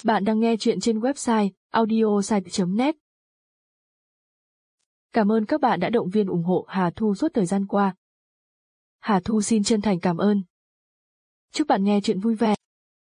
Bạn đang nghe chuyện trên website audiosite.net. Cảm ơn các bạn đã động viên ủng hộ Hà Thu suốt thời gian qua. Hà Thu xin chân thành cảm ơn. Chúc bạn nghe chuyện vui vẻ.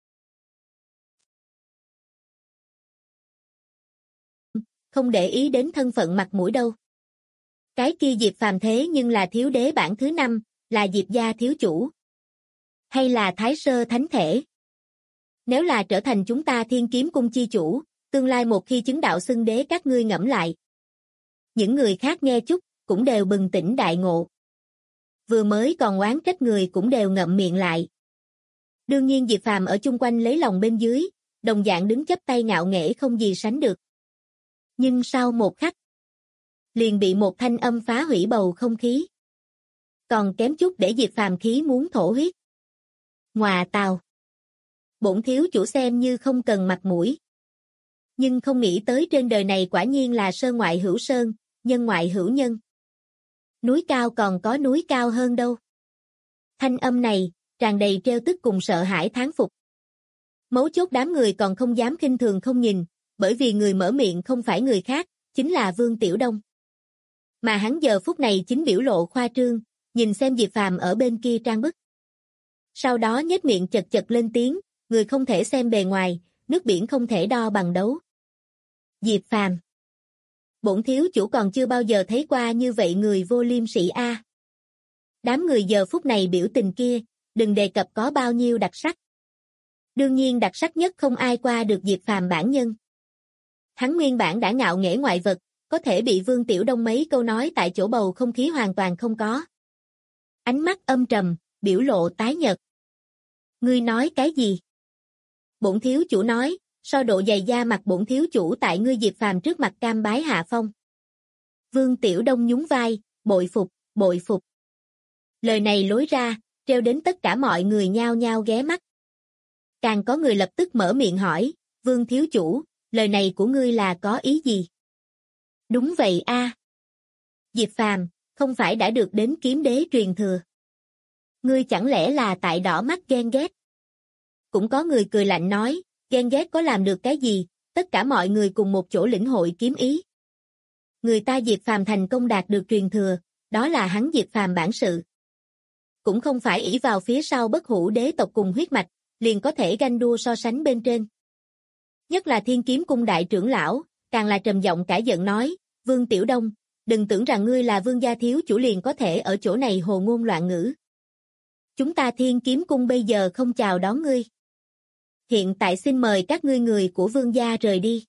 Không để ý đến thân phận mặt mũi đâu. Cái kia Diệp Phàm thế nhưng là thiếu đế bản thứ 5, là Diệp gia thiếu chủ. Hay là Thái Sơ Thánh Thể. Nếu là trở thành chúng ta Thiên Kiếm Cung chi chủ, tương lai một khi chứng đạo xưng đế các ngươi ngẫm lại. Những người khác nghe chút, cũng đều bừng tỉnh đại ngộ. Vừa mới còn oán trách người cũng đều ngậm miệng lại. Đương nhiên Diệp Phàm ở chung quanh lấy lòng bên dưới, đồng dạng đứng chắp tay ngạo nghễ không gì sánh được. Nhưng sau một khắc, liền bị một thanh âm phá hủy bầu không khí. Còn kém chút để Diệp Phàm khí muốn thổ huyết. Ngoà tào. Bổn thiếu chủ xem như không cần mặt mũi. Nhưng không nghĩ tới trên đời này quả nhiên là sơn ngoại hữu sơn, nhân ngoại hữu nhân. Núi cao còn có núi cao hơn đâu. Thanh âm này, tràn đầy trêu tức cùng sợ hãi thán phục. Mấu chốt đám người còn không dám khinh thường không nhìn, bởi vì người mở miệng không phải người khác, chính là Vương Tiểu Đông. Mà hắn giờ phút này chính biểu lộ khoa trương, nhìn xem Diệp Phàm ở bên kia trang bức. Sau đó nhếch miệng chật chật lên tiếng, người không thể xem bề ngoài, nước biển không thể đo bằng đấu. Diệp Phàm. Bổn thiếu chủ còn chưa bao giờ thấy qua như vậy người vô liêm sỉ a. Đám người giờ phút này biểu tình kia, đừng đề cập có bao nhiêu đặc sắc. Đương nhiên đặc sắc nhất không ai qua được Diệp Phàm bản nhân. Hắn nguyên bản đã ngạo nghễ ngoại vật, có thể bị Vương Tiểu Đông mấy câu nói tại chỗ bầu không khí hoàn toàn không có. Ánh mắt âm trầm, biểu lộ tái nhợt. Ngươi nói cái gì? Bổn thiếu chủ nói, so độ dày da mặt bổn thiếu chủ tại ngươi Diệp Phàm trước mặt cam bái hạ phong. Vương Tiểu Đông nhún vai, bội phục, bội phục. Lời này lối ra, treo đến tất cả mọi người nhao nhao ghé mắt. Càng có người lập tức mở miệng hỏi, Vương thiếu chủ, lời này của ngươi là có ý gì? Đúng vậy a. Diệp Phàm, không phải đã được đến kiếm đế truyền thừa. Ngươi chẳng lẽ là tại đỏ mắt ghen ghét? Cũng có người cười lạnh nói, ghen ghét có làm được cái gì, tất cả mọi người cùng một chỗ lĩnh hội kiếm ý. Người ta Diệp Phàm thành công đạt được truyền thừa, đó là hắn Diệp Phàm bản sự. Cũng không phải ỷ vào phía sau bất hủ đế tộc cùng huyết mạch, liền có thể ganh đua so sánh bên trên. Nhất là Thiên Kiếm Cung đại trưởng lão, càng là trầm giọng cãi giận nói, Vương Tiểu Đông, đừng tưởng rằng ngươi là vương gia thiếu chủ liền có thể ở chỗ này hồ ngôn loạn ngữ. Chúng ta Thiên Kiếm Cung bây giờ không chào đón ngươi. Hiện tại xin mời các ngươi người của vương gia rời đi.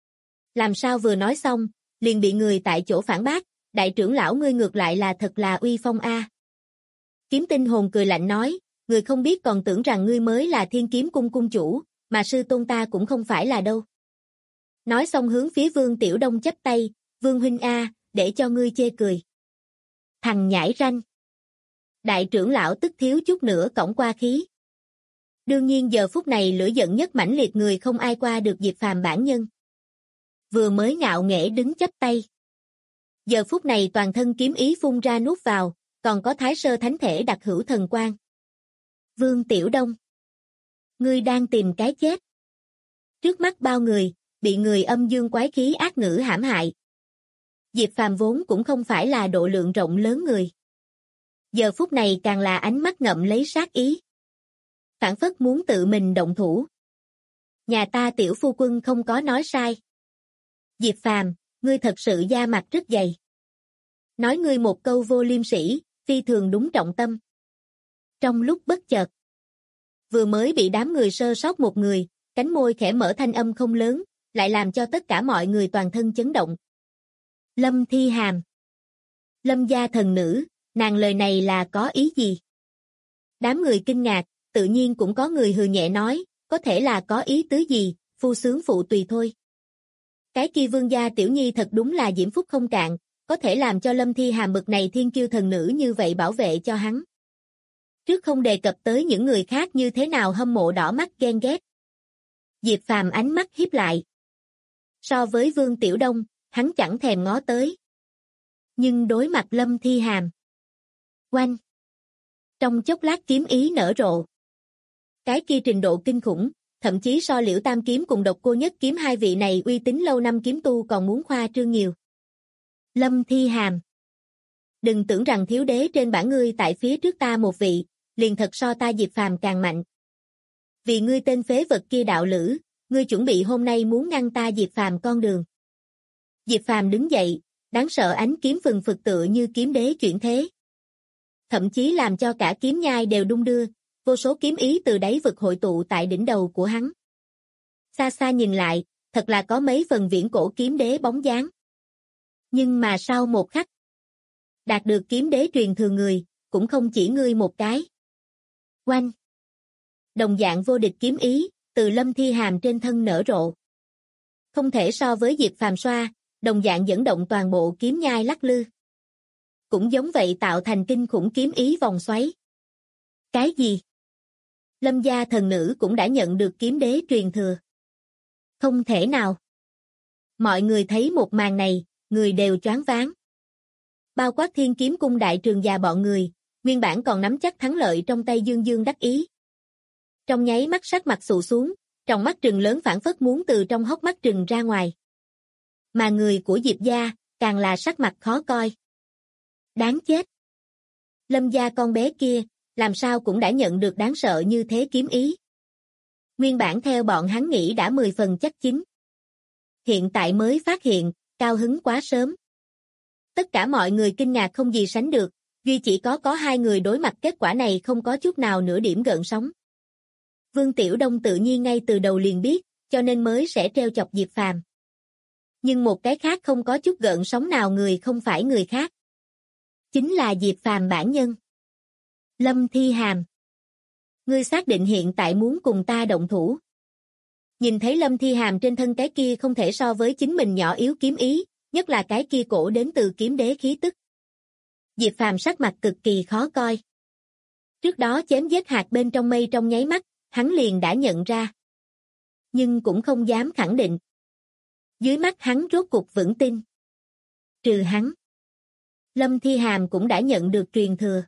Làm sao vừa nói xong, liền bị người tại chỗ phản bác, đại trưởng lão ngươi ngược lại là thật là uy phong a. Kiếm Tinh Hồn cười lạnh nói, người không biết còn tưởng rằng ngươi mới là Thiên Kiếm Cung cung chủ, mà sư tôn ta cũng không phải là đâu. Nói xong hướng phía Vương Tiểu Đông chắp tay, Vương huynh a, để cho ngươi chê cười. Thằng nhãi ranh. Đại trưởng lão tức thiếu chút nữa cõng qua khí. Đương nhiên giờ phút này lửa giận nhất mãnh liệt người không ai qua được Diệp Phàm bản nhân. Vừa mới ngạo nghễ đứng chắp tay. Giờ phút này toàn thân kiếm ý phun ra nuốt vào, còn có Thái Sơ Thánh Thể đặc hữu thần quang. Vương Tiểu Đông. Ngươi đang tìm cái chết. Trước mắt bao người, bị người âm dương quái khí ác ngữ hãm hại. Diệp Phàm vốn cũng không phải là độ lượng rộng lớn người. Giờ phút này càng là ánh mắt ngậm lấy sát ý. Phản phất muốn tự mình động thủ. Nhà ta tiểu phu quân không có nói sai. Diệp Phàm, ngươi thật sự da mặt rất dày. Nói ngươi một câu vô liêm sỉ, phi thường đúng trọng tâm. Trong lúc bất chợt, vừa mới bị đám người sơ sót một người, cánh môi khẽ mở thanh âm không lớn, lại làm cho tất cả mọi người toàn thân chấn động. Lâm Thi Hàm. Lâm gia thần nữ, nàng lời này là có ý gì? Đám người kinh ngạc, tự nhiên cũng có người hừ nhẹ nói, có thể là có ý tứ gì, phu sướng phụ tùy thôi. Cái kia vương gia tiểu nhi thật đúng là diễm phúc không cạn, có thể làm cho Lâm Thi Hàm bực này thiên kiêu thần nữ như vậy bảo vệ cho hắn. Trước không đề cập tới những người khác như thế nào hâm mộ đỏ mắt ghen ghét. Diệp Phàm ánh mắt híp lại. So với Vương Tiểu Đông, hắn chẳng thèm ngó tới. Nhưng đối mặt Lâm Thi Hàm. Oanh! Trong chốc lát kiếm ý nở rộ. Cái kia trình độ kinh khủng, thậm chí so Liễu Tam Kiếm cùng Độc Cô Nhất Kiếm hai vị này uy tín lâu năm kiếm tu còn muốn khoa trương nhiều. Lâm Thi Hàm. Đừng tưởng rằng thiếu đế trên bảng ngươi tại phía trước ta một vị, liền thật so ta Diệp Phàm càng mạnh. Vì ngươi tên phế vật kia đạo lữ, ngươi chuẩn bị hôm nay muốn ngăn ta Diệp Phàm con đường. Diệp Phàm đứng dậy, đáng sợ ánh kiếm phừng phực tựa như kiếm đế chuyển thế. Thậm chí làm cho cả kiếm nhai đều đung đưa, vô số kiếm ý từ đáy vực hội tụ tại đỉnh đầu của hắn. Xa xa nhìn lại, thật là có mấy phần viễn cổ kiếm đế bóng dáng. Nhưng mà sau một khắc, đạt được kiếm đế truyền thừa người, cũng không chỉ ngươi một cái. Oanh! Đồng dạng vô địch kiếm ý, từ Lâm Thi Hàm trên thân nở rộ. Không thể so với Diệp Phàm xoa, đồng dạng dẫn động toàn bộ kiếm nhai lắc lư. Cũng giống vậy tạo thành kinh khủng kiếm ý vòng xoáy. Cái gì? Lâm gia thần nữ cũng đã nhận được kiếm đế truyền thừa. Không thể nào. Mọi người thấy một màn này, người đều choáng váng. Bao quát Thiên Kiếm Cung đại trường già bọn người, nguyên bản còn nắm chắc thắng lợi trong tay dương dương đắc ý. Trong nháy mắt sắc mặt xụ xuống, trong mắt trừng lớn phảng phất muốn từ trong hốc mắt trừng ra ngoài. Mà người của Diệp gia, càng là sắc mặt khó coi. Đáng chết. Lâm gia con bé kia, làm sao cũng đã nhận được đáng sợ như thế kiếm ý. Nguyên bản theo bọn hắn nghĩ đã 10 phần chắc chín. Hiện tại mới phát hiện, cao hứng quá sớm. Tất cả mọi người kinh ngạc không gì sánh được, duy chỉ có hai người đối mặt kết quả này không có chút nào nửa điểm gợn sóng. Vương Tiểu Đông tự nhiên ngay từ đầu liền biết, cho nên mới sẽ trêu chọc Diệp Phàm. Nhưng một cái khác không có chút gợn sóng nào người không phải người khác. Chính là Diệp Phàm bản nhân. Lâm Thi Hàm. Ngươi xác định hiện tại muốn cùng ta động thủ. Nhìn thấy Lâm Thi Hàm trên thân cái kia không thể so với chính mình nhỏ yếu kiếm ý, nhất là cái kia cổ đến từ kiếm đế khí tức. Diệp Phàm sắc mặt cực kỳ khó coi. Trước đó chém giết hạt bên trong mây trong nháy mắt, hắn liền đã nhận ra. Nhưng cũng không dám khẳng định. Dưới mắt hắn rốt cục vững tin. Trừ hắn, Lâm Thi Hàm cũng đã nhận được truyền thừa.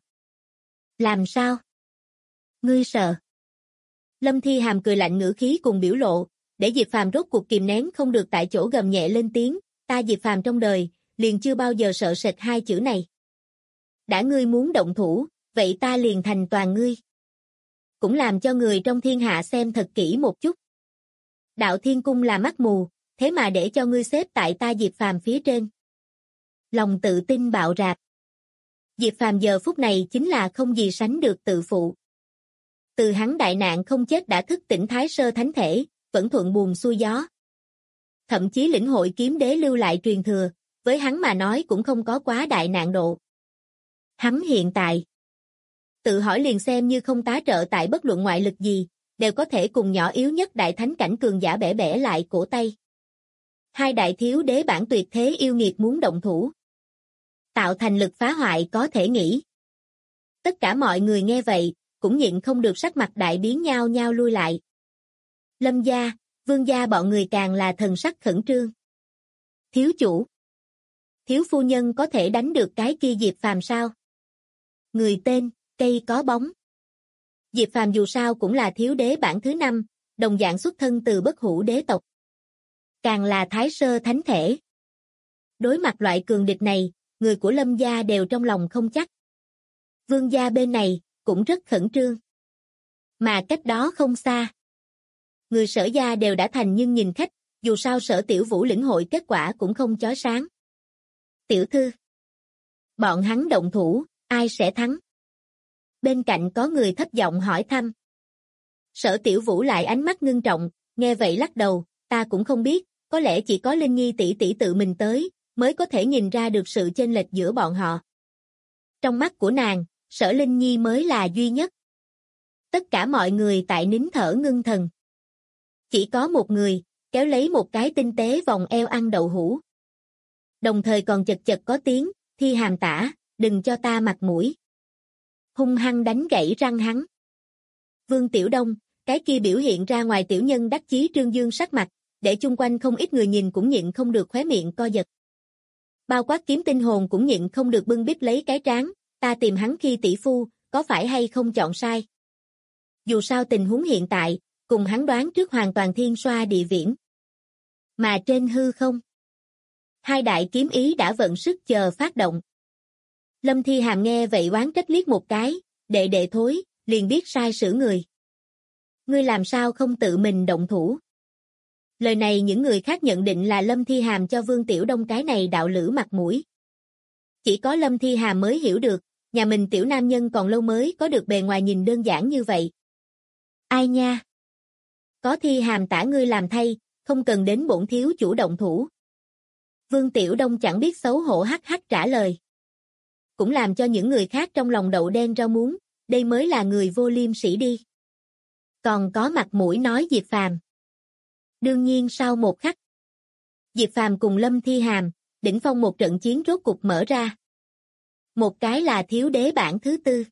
Làm sao? Ngươi sợ? Lâm Thi Hàm cười lạnh ngữ khí cùng biểu lộ, để Diệp Phàm rốt cuộc kìm nén không được tại chỗ gầm nhẹ lên tiếng, ta Diệp Phàm trong đời, liền chưa bao giờ sợ sệt hai chữ này. Đã ngươi muốn động thủ, vậy ta liền thành toàn ngươi. Cũng làm cho người trong thiên hạ xem thật kỹ một chút. Đạo Thiên Cung là mắt mù, thế mà để cho ngươi xếp tại ta Diệp Phàm phía trên. Lòng tự tin bạo rạc. Diệp Phàm giờ phút này chính là không gì sánh được tự phụ. Từ hắn đại nạn không chết đã thức tỉnh Thái Sơ Thánh Thể, vẫn thuận buồm xuôi gió. Thậm chí lĩnh hội kiếm đế lưu lại truyền thừa, với hắn mà nói cũng không có quá đại nạn độ. Hắn hiện tại, tự hỏi liền xem như không tá trợ tại bất luận ngoại lực gì, đều có thể cùng nhỏ yếu nhất đại thánh cảnh cường giả bẻ bẻ lại cổ tay. Hai đại thiếu đế bản tuyệt thế yêu nghiệt muốn động thủ. Tạo thành lực phá hoại có thể nghĩ. Tất cả mọi người nghe vậy, cũng nhịn không được sắc mặt đại biến nhao nhao lui lại. Lâm gia, Vương gia bọn người càng là thần sắc khẩn trương. Thiếu chủ. Thiếu phu nhân có thể đánh được cái kia Diệp Phàm sao? Người tên, cây có bóng. Diệp Phàm dù sao cũng là thiếu đế bản thứ 5, đồng dạng xuất thân từ bất hủ đế tộc. Càng là Thái Sơ Thánh Thể. Đối mặt loại cường địch này, người của Lâm gia đều trong lòng không chắc. Vương gia bên này, cũng rất khẩn trương. Mà cách đó không xa. Người Sở gia đều đã thành nhưng nhìn khách, dù sao Sở Tiểu Vũ lĩnh hội kết quả cũng không chói sáng. Tiểu thư. Bọn hắn động thủ, ai sẽ thắng? Bên cạnh có người thấp giọng hỏi thăm. Sở Tiểu Vũ lại ánh mắt ngưng trọng, nghe vậy lắc đầu, ta cũng không biết, có lẽ chỉ có Linh Nhi tỷ tỷ tự mình tới, mới có thể nhìn ra được sự chênh lệch giữa bọn họ. Trong mắt của nàng, Sở Linh Nhi mới là duy nhất. Tất cả mọi người tại nín thở ngưng thần. Chỉ có một người, kéo lấy một cái tinh tế vòng eo ăn đậu hũ. Đồng thời còn chật chật có tiếng, Thi Hàm tả, đừng cho ta mặt mũi. Hung hăng đánh gãy răng hắn. Vương Tiểu Đông, cái kia biểu hiện ra ngoài tiểu nhân đắc chí trương dương sắc mặt, để chung quanh không ít người nhìn cũng nhịn không được khóe miệng co giật. Bao quát Kiếm Tinh hồn cũng nhịn không được bưng bít lấy cái trán, ta tìm hắn khi tỷ phu, có phải hay không chọn sai? Dù sao tình huống hiện tại, cùng hắn đoán trước hoàn toàn thiên xoa địa viễn. Mà trên hư không, hai đại kiếm ý đã vận sức chờ phát động. Lâm Thi Hàm nghe vậy oán trách liếc một cái, đệ đệ thối, liền biết sai xử người. Ngươi làm sao không tự mình động thủ? Lời này những người khác nhận định là Lâm Thi Hàm cho Vương Tiểu Đông cái này đạo lữ mặt mũi. Chỉ có Lâm Thi Hàm mới hiểu được, nhà mình tiểu nam nhân còn lâu mới có được bề ngoài nhìn đơn giản như vậy. Ai nha? Có Thi Hàm tả ngươi làm thay, không cần đến bổn thiếu chủ động thủ. Vương Tiểu Đông chẳng biết xấu hổ hắc hắc trả lời. Cũng làm cho những người khác trong lòng đậu đen rau muống, đây mới là người vô liêm sỉ đi. Còn có mặt mũi nói Diệp Phàm. Đương nhiên sau một khắc, Diệp Phàm cùng Lâm Thi Hàm, đỉnh phong một trận chiến rốt cục mở ra. Một cái là thiếu đế bảng thứ 4.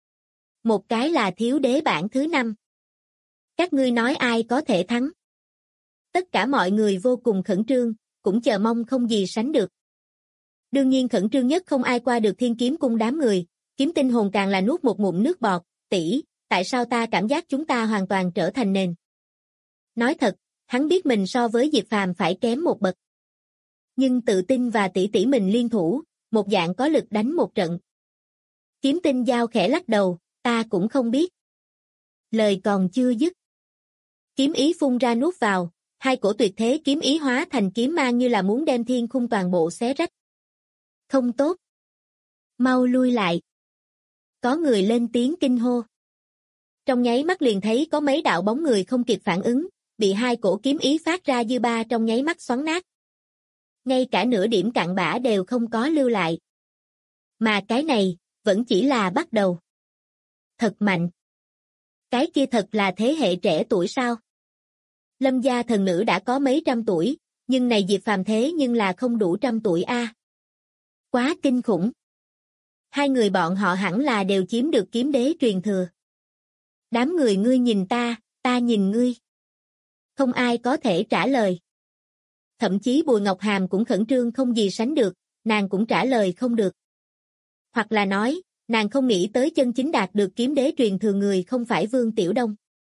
Một cái là thiếu đế bảng thứ 5. Các ngươi nói ai có thể thắng? Tất cả mọi người vô cùng khẩn trương, cũng chờ mong không gì sánh được. Đương nhiên khẩn trương nhất không ai qua được Thiên Kiếm Cung đám người, Kiếm Tinh Hồn càng là nuốt một ngụm nước bọt, tỷ, tại sao ta cảm giác chúng ta hoàn toàn trở thành nền? Nói thật, hắn biết mình so với Diệp Phàm phải kém một bậc. Nhưng tự tin và tỷ tỷ mình liên thủ, một dạng có lực đánh một trận. Kiếm Tinh Giao khẽ lắc đầu, ta cũng không biết. Lời còn chưa dứt. Kiếm ý phun ra nuốt vào, hai cổ tuyệt thế kiếm ý hóa thành kiếm mang như là muốn đem thiên khung toàn bộ xé rách. Không tốt. Mau lui lại. Có người lên tiếng kinh hô. Trong nháy mắt liền thấy có mấy đạo bóng người không kịp phản ứng, bị hai cổ kiếm ý phát ra dư ba trong nháy mắt xoắn nát. Ngay cả nửa điểm cặn bã đều không có lưu lại. Mà cái này, vẫn chỉ là bắt đầu. Thật mạnh. Cái kia thật là thế hệ trẻ tuổi sao? Lâm gia thần nữ đã có mấy trăm tuổi, nhưng này Diệp Phàm thế nhưng là không đủ trăm tuổi a. Quá kinh khủng. Hai người bọn họ hẳn là đều chiếm được kiếm đế truyền thừa. Đám người ngươi nhìn ta nhìn ngươi. Không ai có thể trả lời. Thậm chí Bùi Ngọc Hàm cũng khẩn trương không gì sánh được, nàng cũng trả lời không được. Hoặc là nói, nàng không nghĩ tới chân chính đạt được kiếm đế truyền thừa người không phải Vương Tiểu Đông,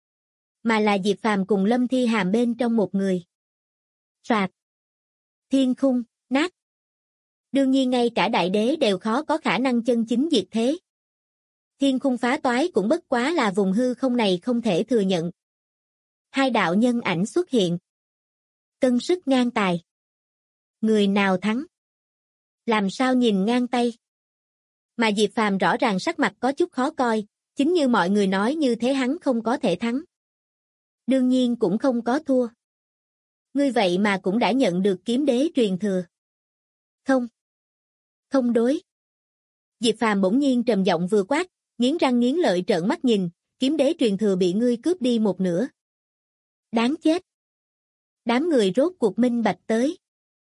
mà là Diệp Phàm cùng Lâm Thi Hàm bên trong một người. Soạt. Thiên khung, nát. Đương nhiên ngay cả đại đế đều khó có khả năng chân chính diệt thế. Thiên khung phá toái cũng bất quá là vùng hư không này không thể thừa nhận. Hai đạo nhân ảnh xuất hiện. Cân sức ngang tài. Người nào thắng? Làm sao nhìn ngang tay? Mà Diệp Phàm rõ ràng sắc mặt có chút khó coi, chính như mọi người nói như thế hắn không có thể thắng. Đương nhiên cũng không có thua. Ngươi vậy mà cũng đã nhận được kiếm đế truyền thừa. Không. Không đối. Diệp Phàm bỗng nhiên trầm giọng vừa quát, nghiến răng nghiến lợi trợn mắt nhìn, kiếm đế truyền thừa bị ngươi cướp đi một nửa. Đáng chết. Đám người rốt cuộc minh bạch tới.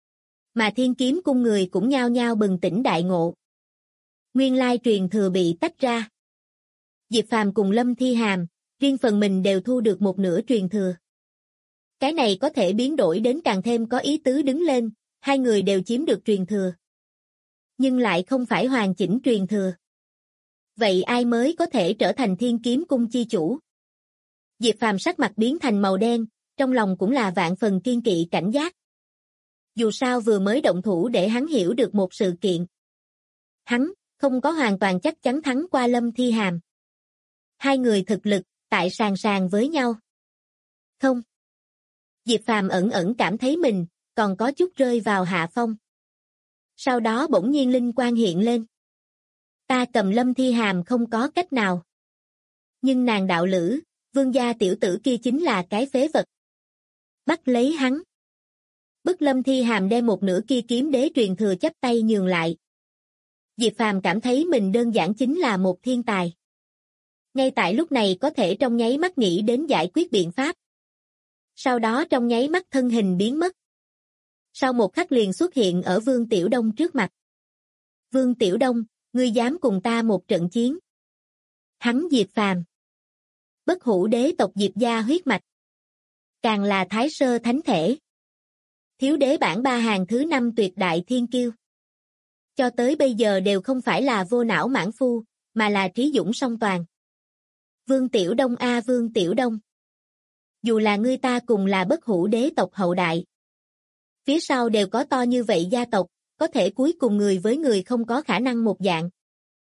Mà Thiên Kiếm Cung người cũng nhao nhao bừng tỉnh đại ngộ. Nguyên lai truyền thừa bị tách ra. Diệp Phàm cùng Lâm Thi Hàm, riêng phần mình đều thu được một nửa truyền thừa. Cái này có thể biến đổi đến càng thêm có ý tứ đứng lên, hai người đều chiếm được truyền thừa. Nhưng lại không phải hoàn chỉnh truyền thừa. Vậy ai mới có thể trở thành Thiên Kiếm Cung chi chủ? Diệp Phàm sắc mặt biến thành màu đen, trong lòng cũng là vạn phần kiên kỵ cảnh giác. Dù sao vừa mới động thủ để hắn hiểu được một sự kiện. Hắn không có hoàn toàn chắc chắn thắng qua Lâm Thi Hàm. Hai người thực lực tại sàn sàn với nhau. Không. Diệp Phàm ẩn ẩn cảm thấy mình còn có chút rơi vào hạ phong. Sau đó bỗng nhiên linh quang hiện lên. Ta cầm Lâm Thi Hàm không có cách nào. Nhưng nàng đạo lữ, Vương gia tiểu tử kia chính là cái phế vật. Bắt lấy hắn. Bức Lâm Thi Hàm đem một nửa kia kiếm đế truyền thừa chắp tay nhường lại. Diệp Phàm cảm thấy mình đơn giản chính là một thiên tài. Ngay tại lúc này có thể trong nháy mắt nghĩ đến giải quyết biện pháp. Sau đó trong nháy mắt thân hình biến mất. Sau một khắc liền xuất hiện ở Vương Tiểu Đông trước mặt. Vương Tiểu Đông, ngươi dám cùng ta một trận chiến. Hắn Diệp Phàm. Bất hủ đế tộc Diệp gia huyết mạch. Càng là thái sơ thánh thể. Thiếu đế bảng ba hàng thứ 5 tuyệt đại thiên kiêu. Cho tới bây giờ đều không phải là vô não mãn phu, mà là trí dũng song toàn. Vương Tiểu Đông a Vương Tiểu Đông. Dù là ngươi ta cùng là bất hủ đế tộc hậu đại. Phía sau đều có to như vậy gia tộc, có thể cuối cùng người với người không có khả năng một dạng.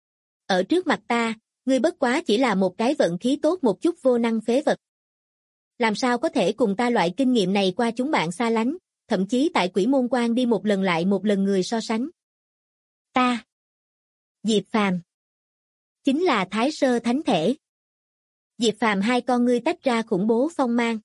Ở trước mặt ta, ngươi bất quá chỉ là một cái vận khí tốt một chút vô năng phế vật. Làm sao có thể cùng ta loại kinh nghiệm này qua chúng bạn xa lánh, thậm chí tại Quỷ Môn Quan đi một lần lại một lần người so sánh. Ta, Diệp Phàm, chính là Thái Sơ Thánh Thể. Diệp Phàm hai con ngươi tách ra khủng bố phong mang.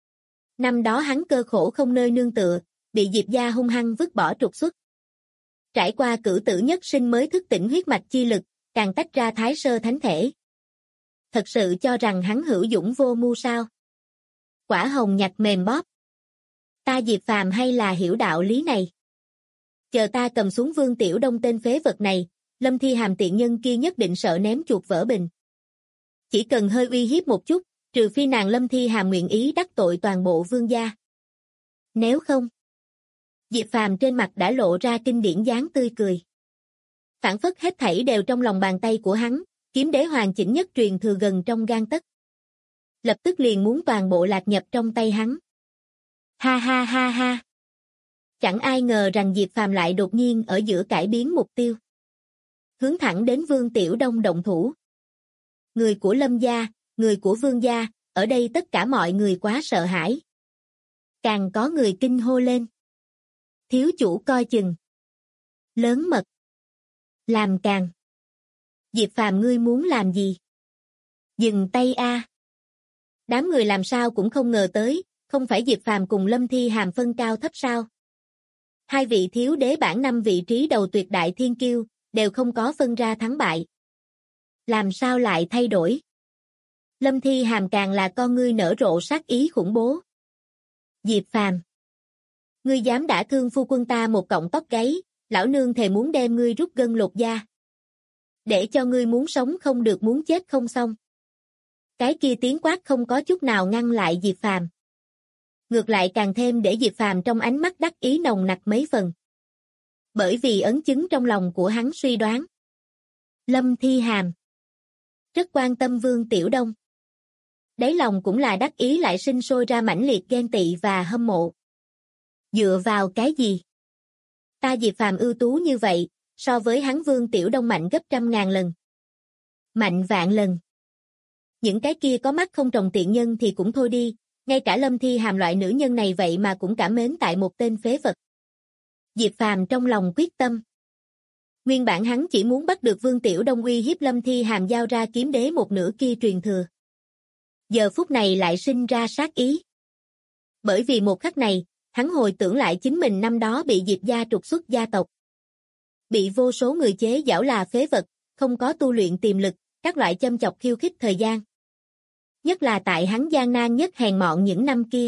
Năm đó hắn cơ khổ không nơi nương tựa, bị Diệp gia hung hăng vứt bỏ trục xuất. Trải qua cửu tử nhất sinh mới thức tỉnh huyết mạch chi lực, càng tách ra Thái Sơ Thánh Thể. Thật sự cho rằng hắn hữu dũng vô mưu sao? Quả hồng nhặt mềm bóp. Ta Diệp Phàm hay là hiểu đạo lý này. Chờ ta cầm xuống Vương Tiểu Đông tên phế vật này, Lâm Thi Hàm tiện nhân kia nhất định sợ ném chuột vỡ bình. Chỉ cần hơi uy hiếp một chút, trừ phi nàng Lâm Thi Hàm nguyện ý đắc tội toàn bộ vương gia. Nếu không, Diệp Phàm trên mặt đã lộ ra kinh điển dáng tươi cười. Phản phất hết thảy đều trong lòng bàn tay của hắn, kiếm đế hoàn chỉnh nhất truyền thừa gần trong gang tấc. Lập tức liền muốn toàn bộ lạc nhập trong tay hắn. Ha ha ha ha. Chẳng ai ngờ rằng Diệp Phàm lại đột nhiên ở giữa cải biến mục tiêu. Hướng thẳng đến Vương Tiểu Đông động thủ. Người của Lâm gia, người của Vương gia, ở đây tất cả mọi người quá sợ hãi. Càng có người kinh hô lên. Thiếu chủ coi chừng. Lớn mật. Làm càng. Diệp Phàm ngươi muốn làm gì? Dừng tay a. Đám người làm sao cũng không ngờ tới, không phải Diệp Phàm cùng Lâm Thi Hàm phân cao thấp sao? Hai vị thiếu đế bản 5 vị trí đầu tuyệt đại thiên kiêu, đều không có phân ra thắng bại. Làm sao lại thay đổi? Lâm Thi Hàm càng là con ngươi nở rộ sát ý khủng bố. Diệp Phàm, ngươi dám đả thương phu quân ta một cọng tóc gáy, lão nương thề muốn đem ngươi rút gân lột da. Để cho ngươi muốn sống không được muốn chết không xong. Cái kia tiếng quát không có chút nào ngăn lại Diệp Phàm. Ngược lại càng thêm để Diệp Phàm trong ánh mắt đắc ý nồng nặc mấy phần. Bởi vì ấn chứng trong lòng của hắn suy đoán. Lâm Thi Hàm rất quan tâm Vương Tiểu Đông. Đáy lòng cũng là đắc ý lại sinh sôi ra mãnh liệt ghen tị và hâm mộ. Dựa vào cái gì? Ta Diệp Phàm ưu tú như vậy, so với hắn Vương Tiểu Đông mạnh gấp 100.000 lần. Mạnh vạn lần. Những cái kia có mắt không trồng tiện nhân thì cũng thôi đi, ngay cả Lâm Thi Hàm loại nữ nhân này vậy mà cũng cảm mến tại một tên phế vật. Diệp Phàm trong lòng quyết tâm. Nguyên bản hắn chỉ muốn bắt được Vương Tiểu Đông uy hiếp Lâm Thi Hàm giao ra kiếm đế một nửa kia truyền thừa. Giờ phút này lại sinh ra sát ý. Bởi vì một khắc này, hắn hồi tưởng lại chính mình năm đó bị Diệp gia trục xuất gia tộc. Bị vô số người chế giảo là phế vật, không có tu luyện tiềm lực, các loại châm chọc khiêu khích thời gian. Nhất là tại hắn gian nan nhất hèn mọn những năm kia.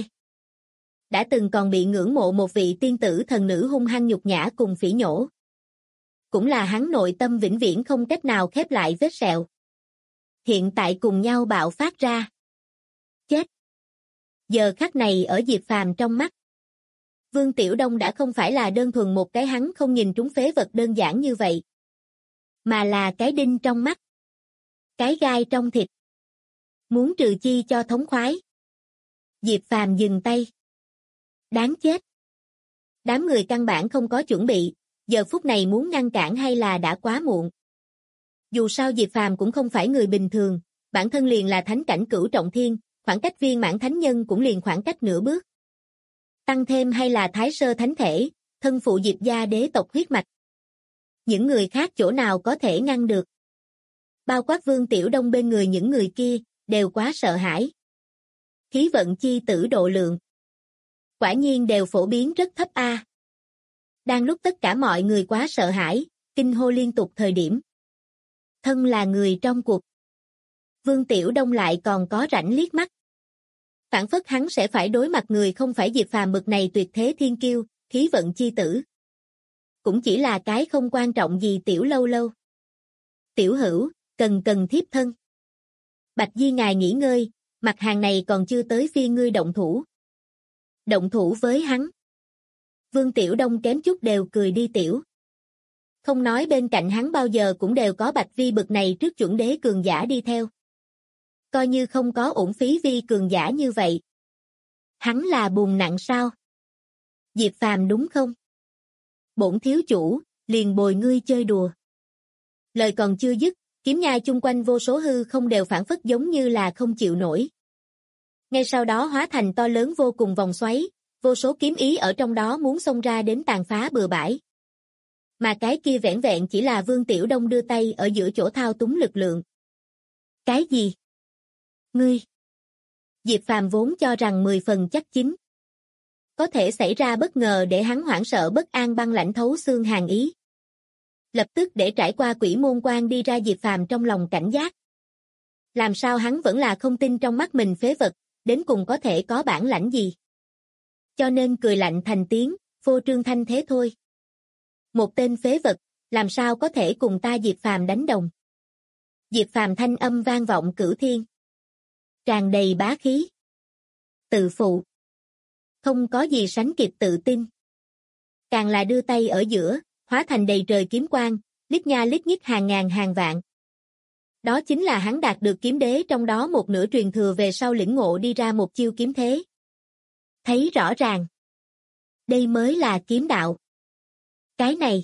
Đã từng còn bị ngưỡng mộ một vị tiên tử thần nữ hung hăng nhục nhã cùng phỉ nhổ. Cũng là hắn nội tâm vĩnh viễn không cách nào khép lại vết sẹo. Hiện tại cùng nhau bạo phát ra. Chết. Giờ khắc này ở Diệp Phàm trong mắt. Vương Tiểu Đông đã không phải là đơn thuần một cái hắn không nhìn trúng phế vật đơn giản như vậy. Mà là cái đinh trong mắt. Cái gai trong thịt. Muốn trừ chi cho thống khoái. Diệp Phàm dừng tay. Đáng chết. Đám người căn bản không có chuẩn bị, giờ phút này muốn ngăn cản hay là đã quá muộn. Dù sao Diệp Phàm cũng không phải người bình thường, bản thân liền là thánh cảnh cửu trọng thiên, khoảng cách viên mãn thánh nhân cũng liền khoảng cách nửa bước. Tăng thêm hay là Thái Sơ Thánh Thể, thân phụ Diệp gia đế tộc huyết mạch. Những người khác chỗ nào có thể ngăn được. Bao quát Vương Tiểu Đông bên người những người kia, đều quá sợ hãi. Khí vận chi tử độ lượng. Quả nhiên đều phổ biến rất thấp a. Đang lúc tất cả mọi người quá sợ hãi, kinh hô liên tục thời điểm. Thân là người trong cuộc. Vương Tiểu Đông lại còn có rảnh liếc mắt. Phản phất hắn sẽ phải đối mặt người không phải Diệp Phàm bực này tuyệt thế thiên kiêu, khí vận chi tử. Cũng chỉ là cái không quan trọng gì tiểu lâu lâu. Tiểu hữu, cần thiếp thân. Bạch Di ngài nghỉ ngơi, mặt hàng này còn chưa tới phiên ngươi động thủ. Động thủ với hắn. Vương Tiểu Đông kém chút đều cười đi tiểu. Không nói bên cạnh hắn bao giờ cũng đều có Bạch Vi bực này trước chuẩn đế cường giả đi theo. Coi như không có uổng phí Vi cường giả như vậy. Hắn là bùn nặng sao? Diệp Phàm đúng không? Bổn thiếu chủ, liền bồi ngươi chơi đùa. Lời còn chưa dứt, kiếm nhai chung quanh vô số hư không đều phản phất giống như là không chịu nổi. Ngay sau đó hóa thành to lớn vô cùng vòng xoáy, vô số kiếm ý ở trong đó muốn xông ra đến tàn phá bừa bãi. Mà cái kia vẻn vẹn chỉ là Vương Tiểu Đông đưa tay ở giữa chỗ thao túng lực lượng. Cái gì? Ngươi? Diệp Phàm vốn cho rằng 10 phần chắc chín. Có thể xảy ra bất ngờ để hắn hoảng sợ bất an băng lãnh thấu xương hàn ý. Lập tức để trải qua quỷ môn quan đi ra Diệp Phàm trong lòng cảnh giác. Làm sao hắn vẫn là không tin trong mắt mình phế vật, đến cùng có thể có bản lãnh gì. Cho nên cười lạnh thành tiếng, phô trương thanh thế thôi. Một tên phế vật, làm sao có thể cùng ta Diệp Phàm đánh đồng. Diệp Phàm thanh âm vang vọng cửu thiên. Tràn đầy bá khí. Tự phụ. Không có gì sánh kịp tự tin. Càng là đưa tay ở giữa, hóa thành đầy trời kiếm quang, lít nha lít nhít hàng ngàn hàng vạn. Đó chính là hắn đạt được kiếm đế trong đó một nửa truyền thừa về sau lĩnh ngộ đi ra một chiêu kiếm thế. Thấy rõ ràng. Đây mới là kiếm đạo. Cái này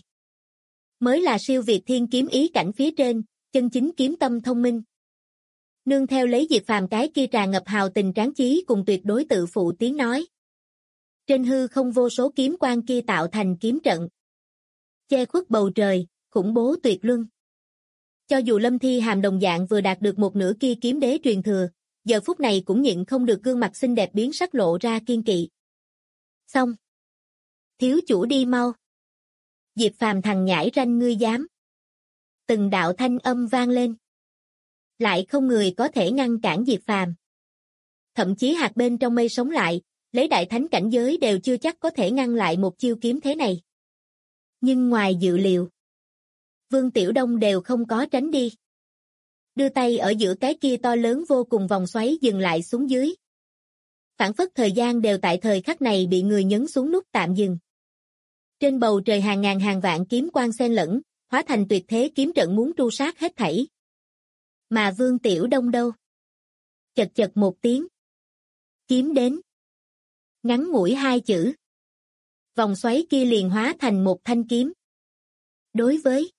mới là siêu việt thiên kiếm ý cảnh phía trên, chân chính kiếm tâm thông minh. Nương theo lấy Diệp Phàm cái kia tràn ngập hào tình tráng chí cùng tuyệt đối tự phụ tiếng nói. Trên hư không vô số kiếm quang kia tạo thành kiếm trận. Che khuất bầu trời, khủng bố tuyệt luân. Cho dù Lâm Thi Hàm đồng dạng vừa đạt được một nửa kia kiếm đế truyền thừa, giờ phút này cũng nhịn không được gương mặt xinh đẹp biến sắc lộ ra kiên kỵ. Xong. Thiếu chủ đi mau. Diệp Phàm thằng nhãi ranh ngươi dám. Từng đạo thanh âm vang lên. Lại không người có thể ngăn cản Diệp Phàm. Thậm chí hạt bên trong mây sống lại, lấy đại thánh cảnh giới đều chưa chắc có thể ngăn lại một chiêu kiếm thế này. Nhưng ngoài dự liệu, Vương Tiểu Đông đều không có tránh đi. Đưa tay ở giữa cái kia to lớn vô cùng vòng xoáy dừng lại xuống dưới. Phản phất thời gian đều tại thời khắc này bị người nhấn xuống nút tạm dừng. Trên bầu trời hàng ngàn hàng vạn kiếm quang xen lẫn, hóa thành tuyệt thế kiếm trận muốn tru sát hết thảy. Mà Vương Tiểu Đông đâu? Chật chật một tiếng. Kiếm đến. Ngắn ngủi hai chữ. Vòng xoáy kia liền hóa thành một thanh kiếm. Đối với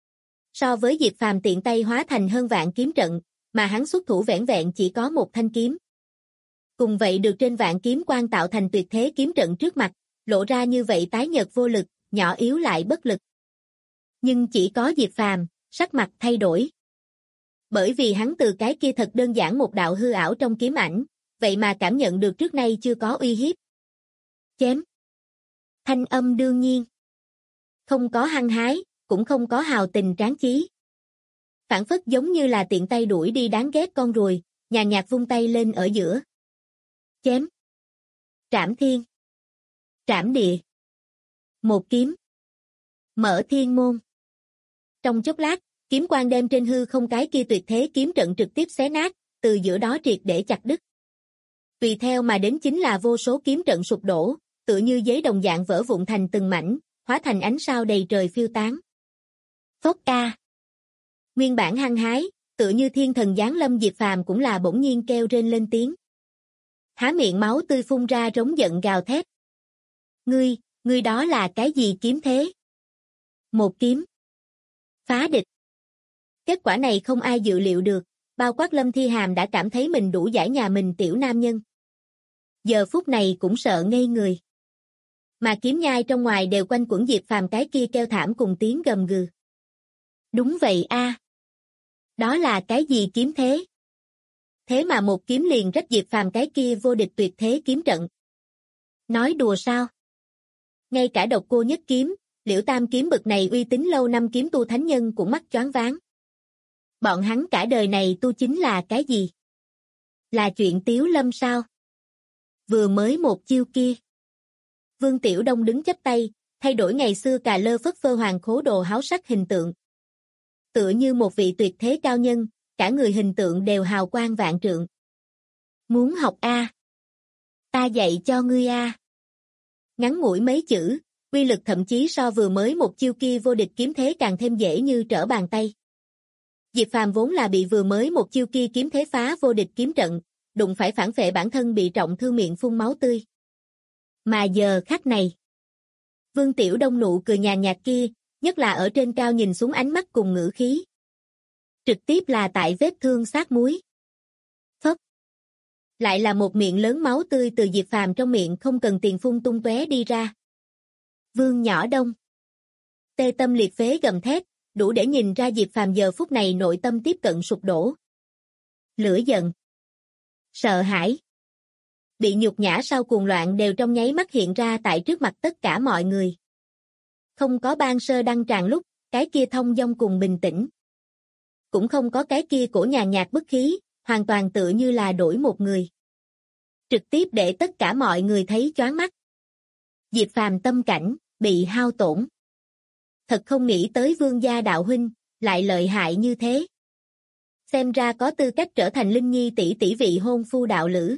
so với Diệp Phàm tiện tay hóa thành hơn vạn kiếm trận, mà hắn xuất thủ vẻn vẹn chỉ có một thanh kiếm. Cùng vậy được trên vạn kiếm quang tạo thành tuyệt thế kiếm trận trước mặt, lộ ra như vậy tái nhợt vô lực, nhỏ yếu lại bất lực. Nhưng chỉ có Diệp Phàm, sắc mặt thay đổi. Bởi vì hắn từ cái kia thật đơn giản một đạo hư ảo trong kiếm ảnh, vậy mà cảm nhận được trước nay chưa có uy hiếp. Chém. Thanh âm đương nhiên. Không có hăng hái, cũng không có hào tình tráng chí. Phản phất giống như là tiện tay đuổi đi đáng ghét con ruồi, nhàn nhạt vung tay lên ở giữa. Chém. Trảm thiên. Trảm địa. Một kiếm. Mở thiên môn. Trong chốc lát, kiếm quang đem trên hư không cái kia tuyệt thế kiếm trận trực tiếp xé nát, từ giữa đó triệt để chặt đứt. Tùy theo mà đến chính là vô số kiếm trận sụp đổ, tựa như giấy đồng dạng vỡ vụn thành từng mảnh, hóa thành ánh sao đầy trời phiêu tán. Phốc ca. Nguyên bản hăng hái, tựa như thiên thần giáng lâm Diệp Phàm cũng là bỗng nhiên kêu rên lên tiếng. Há miệng máu tươi phun ra rống giận gào thét. Ngươi đó là cái gì kiếm thế? Một kiếm. Phá địch. Kết quả này không ai dự liệu được, bao quát Lâm Thi Hàm đã cảm thấy mình đủ giải nhà mình tiểu nam nhân. Giờ phút này cũng sợ ngây người. Mà kiếm nhai trong ngoài đều quanh quẩn Diệp Phàm cái kia kêu thảm cùng tiếng gầm gừ. Đúng vậy a. Đó là cái gì kiếm thế? Thế mà một kiếm liền rách Diệp Phàm cái kia vô địch tuyệt thế kiếm trận. Nói đùa sao? Ngay cả độc cô nhất kiếm, Liễu Tam kiếm bực này uy tín lâu năm kiếm tu thánh nhân cũng mắt choáng váng. Bọn hắn cả đời này tu chính là cái gì? Là chuyện Tiếu Lâm sao? Vừa mới một chiêu kia. Vương Tiểu Đông đứng chắp tay, thay đổi ngày xưa cà lơ phất phơ hoàng khố đồ háo sắc hình tượng. Tựa như một vị tuyệt thế cao nhân, cả người hình tượng đều hào quang vạn trượng. Muốn học a? Ta dạy cho ngươi a. Ngắn ngủi mấy chữ, uy lực thậm chí so vừa mới một chiêu kia vô địch kiếm thế càng thêm dễ như trở bàn tay. Diệp Phàm vốn là bị vừa mới một chiêu kia kiếm thế phá vô địch kiếm trận, đụng phải phản phệ bản thân bị trọng thương miệng phun máu tươi. Mà giờ khắc này, Vương Tiểu Đông nụ cười nhàn nhạt kia, nhất là ở trên cao nhìn xuống ánh mắt cùng ngữ khí. Trực tiếp là tại vết thương sát muối. Phốc. Lại là một miệng lớn máu tươi từ Diệp Phàm trong miệng không cần tiền phun tung tóe đi ra. Vương Nhỏ Đông. Tê tâm liệt phế gầm thét, đủ để nhìn ra Diệp Phàm giờ phút này nội tâm tiếp cận sụp đổ. Lửa giận, sợ hãi, bị nhục nhã sau cuồng loạn đều trong nháy mắt hiện ra tại trước mặt tất cả mọi người. Không có ban sơ đăng tràn lúc, cái kia thông dong cùng bình tĩnh. Cũng không có cái kia cổ nhàn nhạt bức khí, hoàn toàn tựa như là đổi một người. Trực tiếp để tất cả mọi người thấy choáng mắt. Diệp Phàm tâm cảnh, bị hao tổn. Thật không nghĩ tới Vương gia đạo huynh, lại lợi hại như thế. Xem ra có tư cách trở thành Linh Nhi tỷ tỷ vị hôn phu đạo lữ.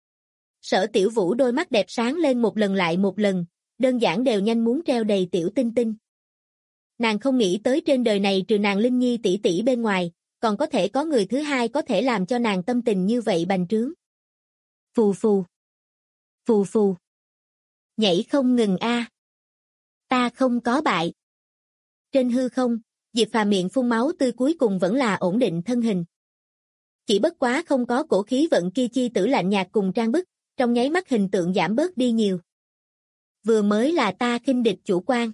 Sở Tiểu Vũ đôi mắt đẹp sáng lên một lần lại một lần, đơn giản đều nhanh muốn treo đầy tiểu tinh tinh. Nàng không nghĩ tới trên đời này trừ nàng Linh Nhi tỷ tỷ bên ngoài, còn có thể có người thứ hai có thể làm cho nàng tâm tình như vậy bành trướng. Phù phù. Phù phù. Nhảy không ngừng a. Ta không có bại. Trên hư không, Diệp Phàm miệng phun máu tươi cuối cùng vẫn là ổn định thân hình. Chỉ bất quá không có cổ khí vận kia chi tử lạnh nhạt cùng trang bức, trong nháy mắt hình tượng giảm bớt đi nhiều. Vừa mới là ta khinh địch chủ quan.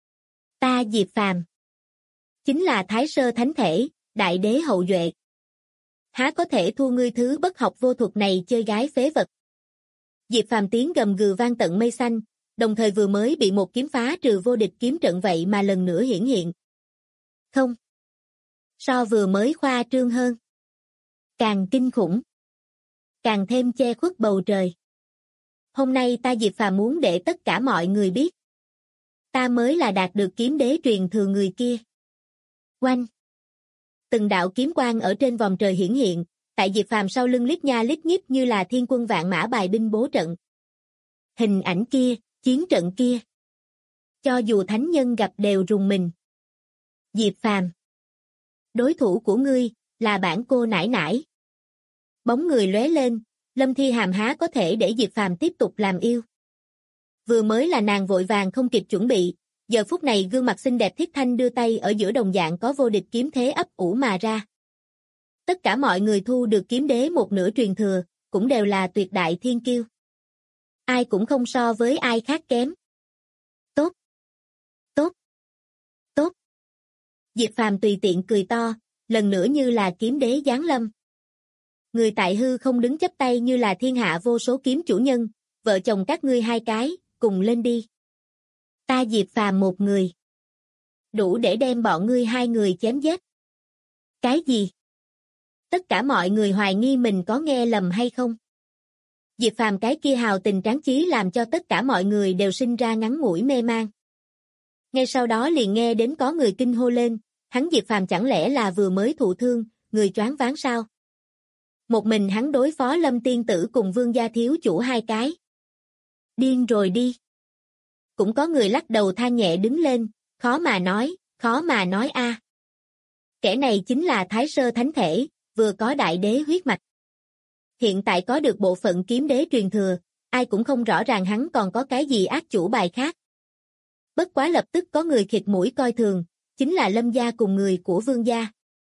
Ta Diệp Phàm chính là Thái Sơ Thánh Thể, Đại Đế hậu duệ. Há có thể thua ngươi thứ bất học vô thuật này chơi gái phế vật. Diệp Phàm tiếng gầm gừ vang tận mây xanh, đồng thời vừa mới bị một kiếm phá trừ vô địch kiếm trận vậy mà lần nữa hiển hiện. Không. So vừa mới khoa trương hơn. Càng kinh khủng. Càng thêm che khuất bầu trời. Hôm nay ta Diệp Phàm muốn để tất cả mọi người biết. Ta mới là đạt được kiếm đế truyền thừa người kia. Oanh. Từng đạo kiếm quang ở trên vòng trời hiển hiện, tại Diệp Phàm sau lưng lít nha lít nhít như là thiên quân vạn mã bài binh bố trận. Hình ảnh kia, chiến trận kia. Cho dù thánh nhân gặp đều rùng mình. Diệp Phàm. Đối thủ của ngươi, là bản cô nải nải. Bóng người lóe lên, Lâm Thi Hàm há có thể để Diệp Phàm tiếp tục làm yêu. Vừa mới là nàng vội vàng không kịp chuẩn bị, giờ phút này gương mặt xinh đẹp thiết thanh đưa tay ở giữa đồng dạng có vô địch kiếm thế ấp ủ mà ra. Tất cả mọi người thu được kiếm đế một nửa truyền thừa, cũng đều là tuyệt đại thiên kiêu. Ai cũng không so với ai khác kém. Tốt. Tốt. Tốt. Diệp Phàm tùy tiện cười to, lần nữa như là kiếm đế giáng lâm. Người tại hư không đứng chắp tay như là thiên hạ vô số kiếm chủ nhân, vợ chồng các ngươi hai cái, cùng lên đi. Ta Diệp Phàm một người. Đủ để đem bọn ngươi hai người chém giết. Cái gì? Tất cả mọi người hoài nghi mình có nghe lầm hay không? Diệp Phàm cái kia hào tình tráng chí làm cho tất cả mọi người đều sinh ra ngắn ngủi mê man. Ngay sau đó liền nghe đến có người kinh hô lên, hắn Diệp Phàm chẳng lẽ là vừa mới thụ thương, người choáng váng sao? Một mình hắn đối phó Lâm tiên tử cùng Vương gia thiếu chủ hai cái. Điên rồi đi. Cũng có người lắc đầu than nhẹ đứng lên, khó mà nói a. Kẻ này chính là Thái Sơ Thánh Thể, vừa có đại đế huyết mạch. Hiện tại có được bộ phận kiếm đế truyền thừa, ai cũng không rõ ràng hắn còn có cái gì ác chủ bài khác. Bất quá lập tức có người khịt mũi coi thường, chính là Lâm gia cùng người của Vương gia.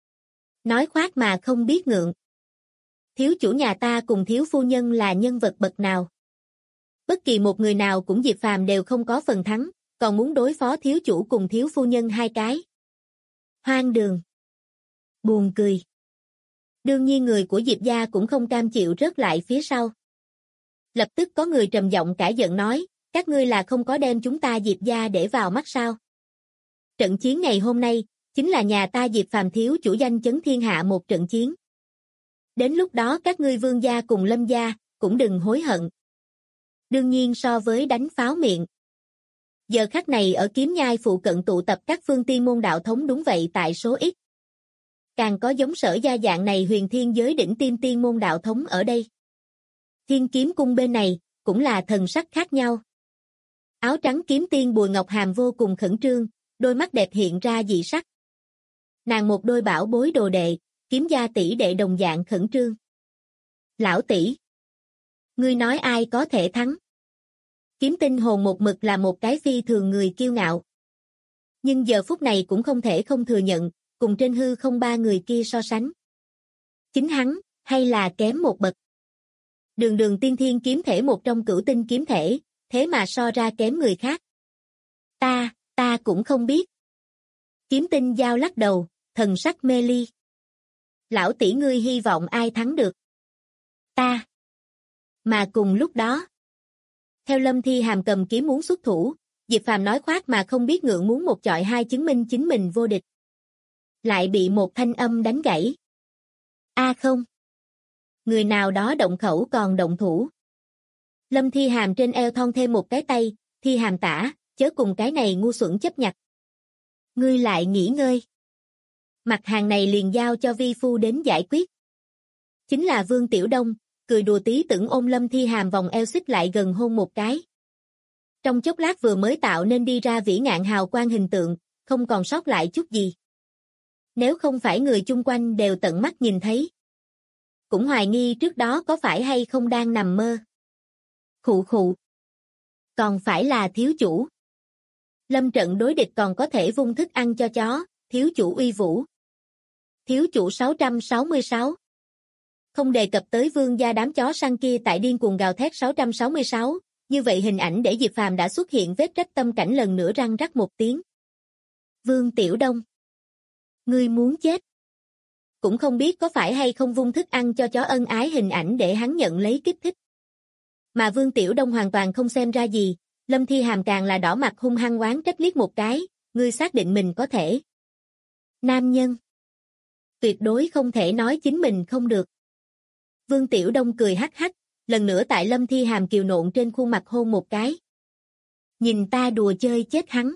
Nói khoác mà không biết ngượng. Thiếu chủ nhà ta cùng thiếu phu nhân là nhân vật bậc nào? Bất kỳ một người nào cũng Diệp Phàm đều không có phần thắng, còn muốn đối phó thiếu chủ cùng thiếu phu nhân hai cái. Hoang đường. Buồn cười. Đương nhiên người của Diệp gia cũng không cam chịu rớt lại phía sau. Lập tức có người trầm giọng cãi giận nói, các ngươi là không có đem chúng ta Diệp gia để vào mắt sao? Trận chiến ngày hôm nay, chính là nhà ta Diệp Phàm thiếu chủ danh chấn thiên hạ một trận chiến. Đến lúc đó các ngươi Vương gia cùng Lâm gia, cũng đừng hối hận. Đương nhiên so với đánh pháo miệng. Giờ khắc này ở Kiếm Nhai phụ cận tụ tập các phương tiên môn đạo thống đúng vậy tại số ít. Càng có giống Sở gia dạng này huyền thiên giới đỉnh tiêm tiên môn đạo thống ở đây. Thiên Kiếm cung bên này, cũng là thần sắc khác nhau. Áo trắng kiếm tiên Bùi Ngọc Hàm vô cùng khẩn trương, đôi mắt đẹp hiện ra dị sắc. Nàng một đôi bảo bối đồ đệ, Kiếm gia tỷ đệ đồng dạng khẩn trương. Lão tỷ, ngươi nói ai có thể thắng? Kiếm tinh hồn một mực là một cái phi thường người kiêu ngạo. Nhưng giờ phút này cũng không thể không thừa nhận, cùng trên hư không ba người kia so sánh. Chính hắn, hay là kém một bậc. Đường đường tiên thiên kiếm thể một trong cửu tinh kiếm thể, thế mà so ra kém người khác. Ta cũng không biết. Kiếm tinh giao lắc đầu, thần sắc mê ly. Lão tỷ ngươi hy vọng ai thắng được? Ta. Mà cùng lúc đó, theo Lâm Thi Hàm cầm kiếm muốn xuất thủ, Diệp Phàm nói khoác mà không biết ngượng muốn một chọi hai chứng minh chính mình vô địch. Lại bị một thanh âm đánh gãy. Không. Người nào đó động khẩu còn động thủ. Lâm Thi Hàm trên eo thon thêm một cái tay, Thi Hàm tả, chớ cùng cái này ngu xuẩn chấp nhặt. Ngươi lại nghỉ ngơi. Mặt hàng này liền giao cho vi phu đến giải quyết. Chính là Vương Tiểu Đông, cười đùa tí tưởng ôm Lâm Thi Hàm vòng eo xích lại gần hôn một cái. Trong chốc lát vừa mới tạo nên đi ra vĩ ngạn hào quang hình tượng, không còn sót lại chút gì. Nếu không phải người chung quanh đều tận mắt nhìn thấy. Cũng hoài nghi trước đó có phải hay không đang nằm mơ. Khụ khụ. Còn phải là thiếu chủ. Lâm trận đối địch còn có thể vung thức ăn cho chó, thiếu chủ uy vũ. Thiếu chủ 666. Không đề cập tới vương gia đám chó săn kia tại điên cuồng gào thét 666, như vậy hình ảnh để Diệp Phàm đã xuất hiện vết rách tâm cảnh lần nữa răng rắc một tiếng. Vương Tiểu Đông. Ngươi muốn chết. Cũng không biết có phải hay không vung thức ăn cho chó ân ái hình ảnh để hắn nhận lấy kích thích. Mà Vương Tiểu Đông hoàn toàn không xem ra gì, Lâm Thi Hàm càng là đỏ mặt hung hăng oán trách liếc một cái, ngươi xác định mình có thể. Nam nhân. Tuyệt đối không thể nói chính mình không được. Vương Tiểu Đông cười hắc hắc, lần nữa tại Lâm Thi Hàm kiều nộn trên khuôn mặt hôn một cái. Nhìn ta đùa chơi chết hắn.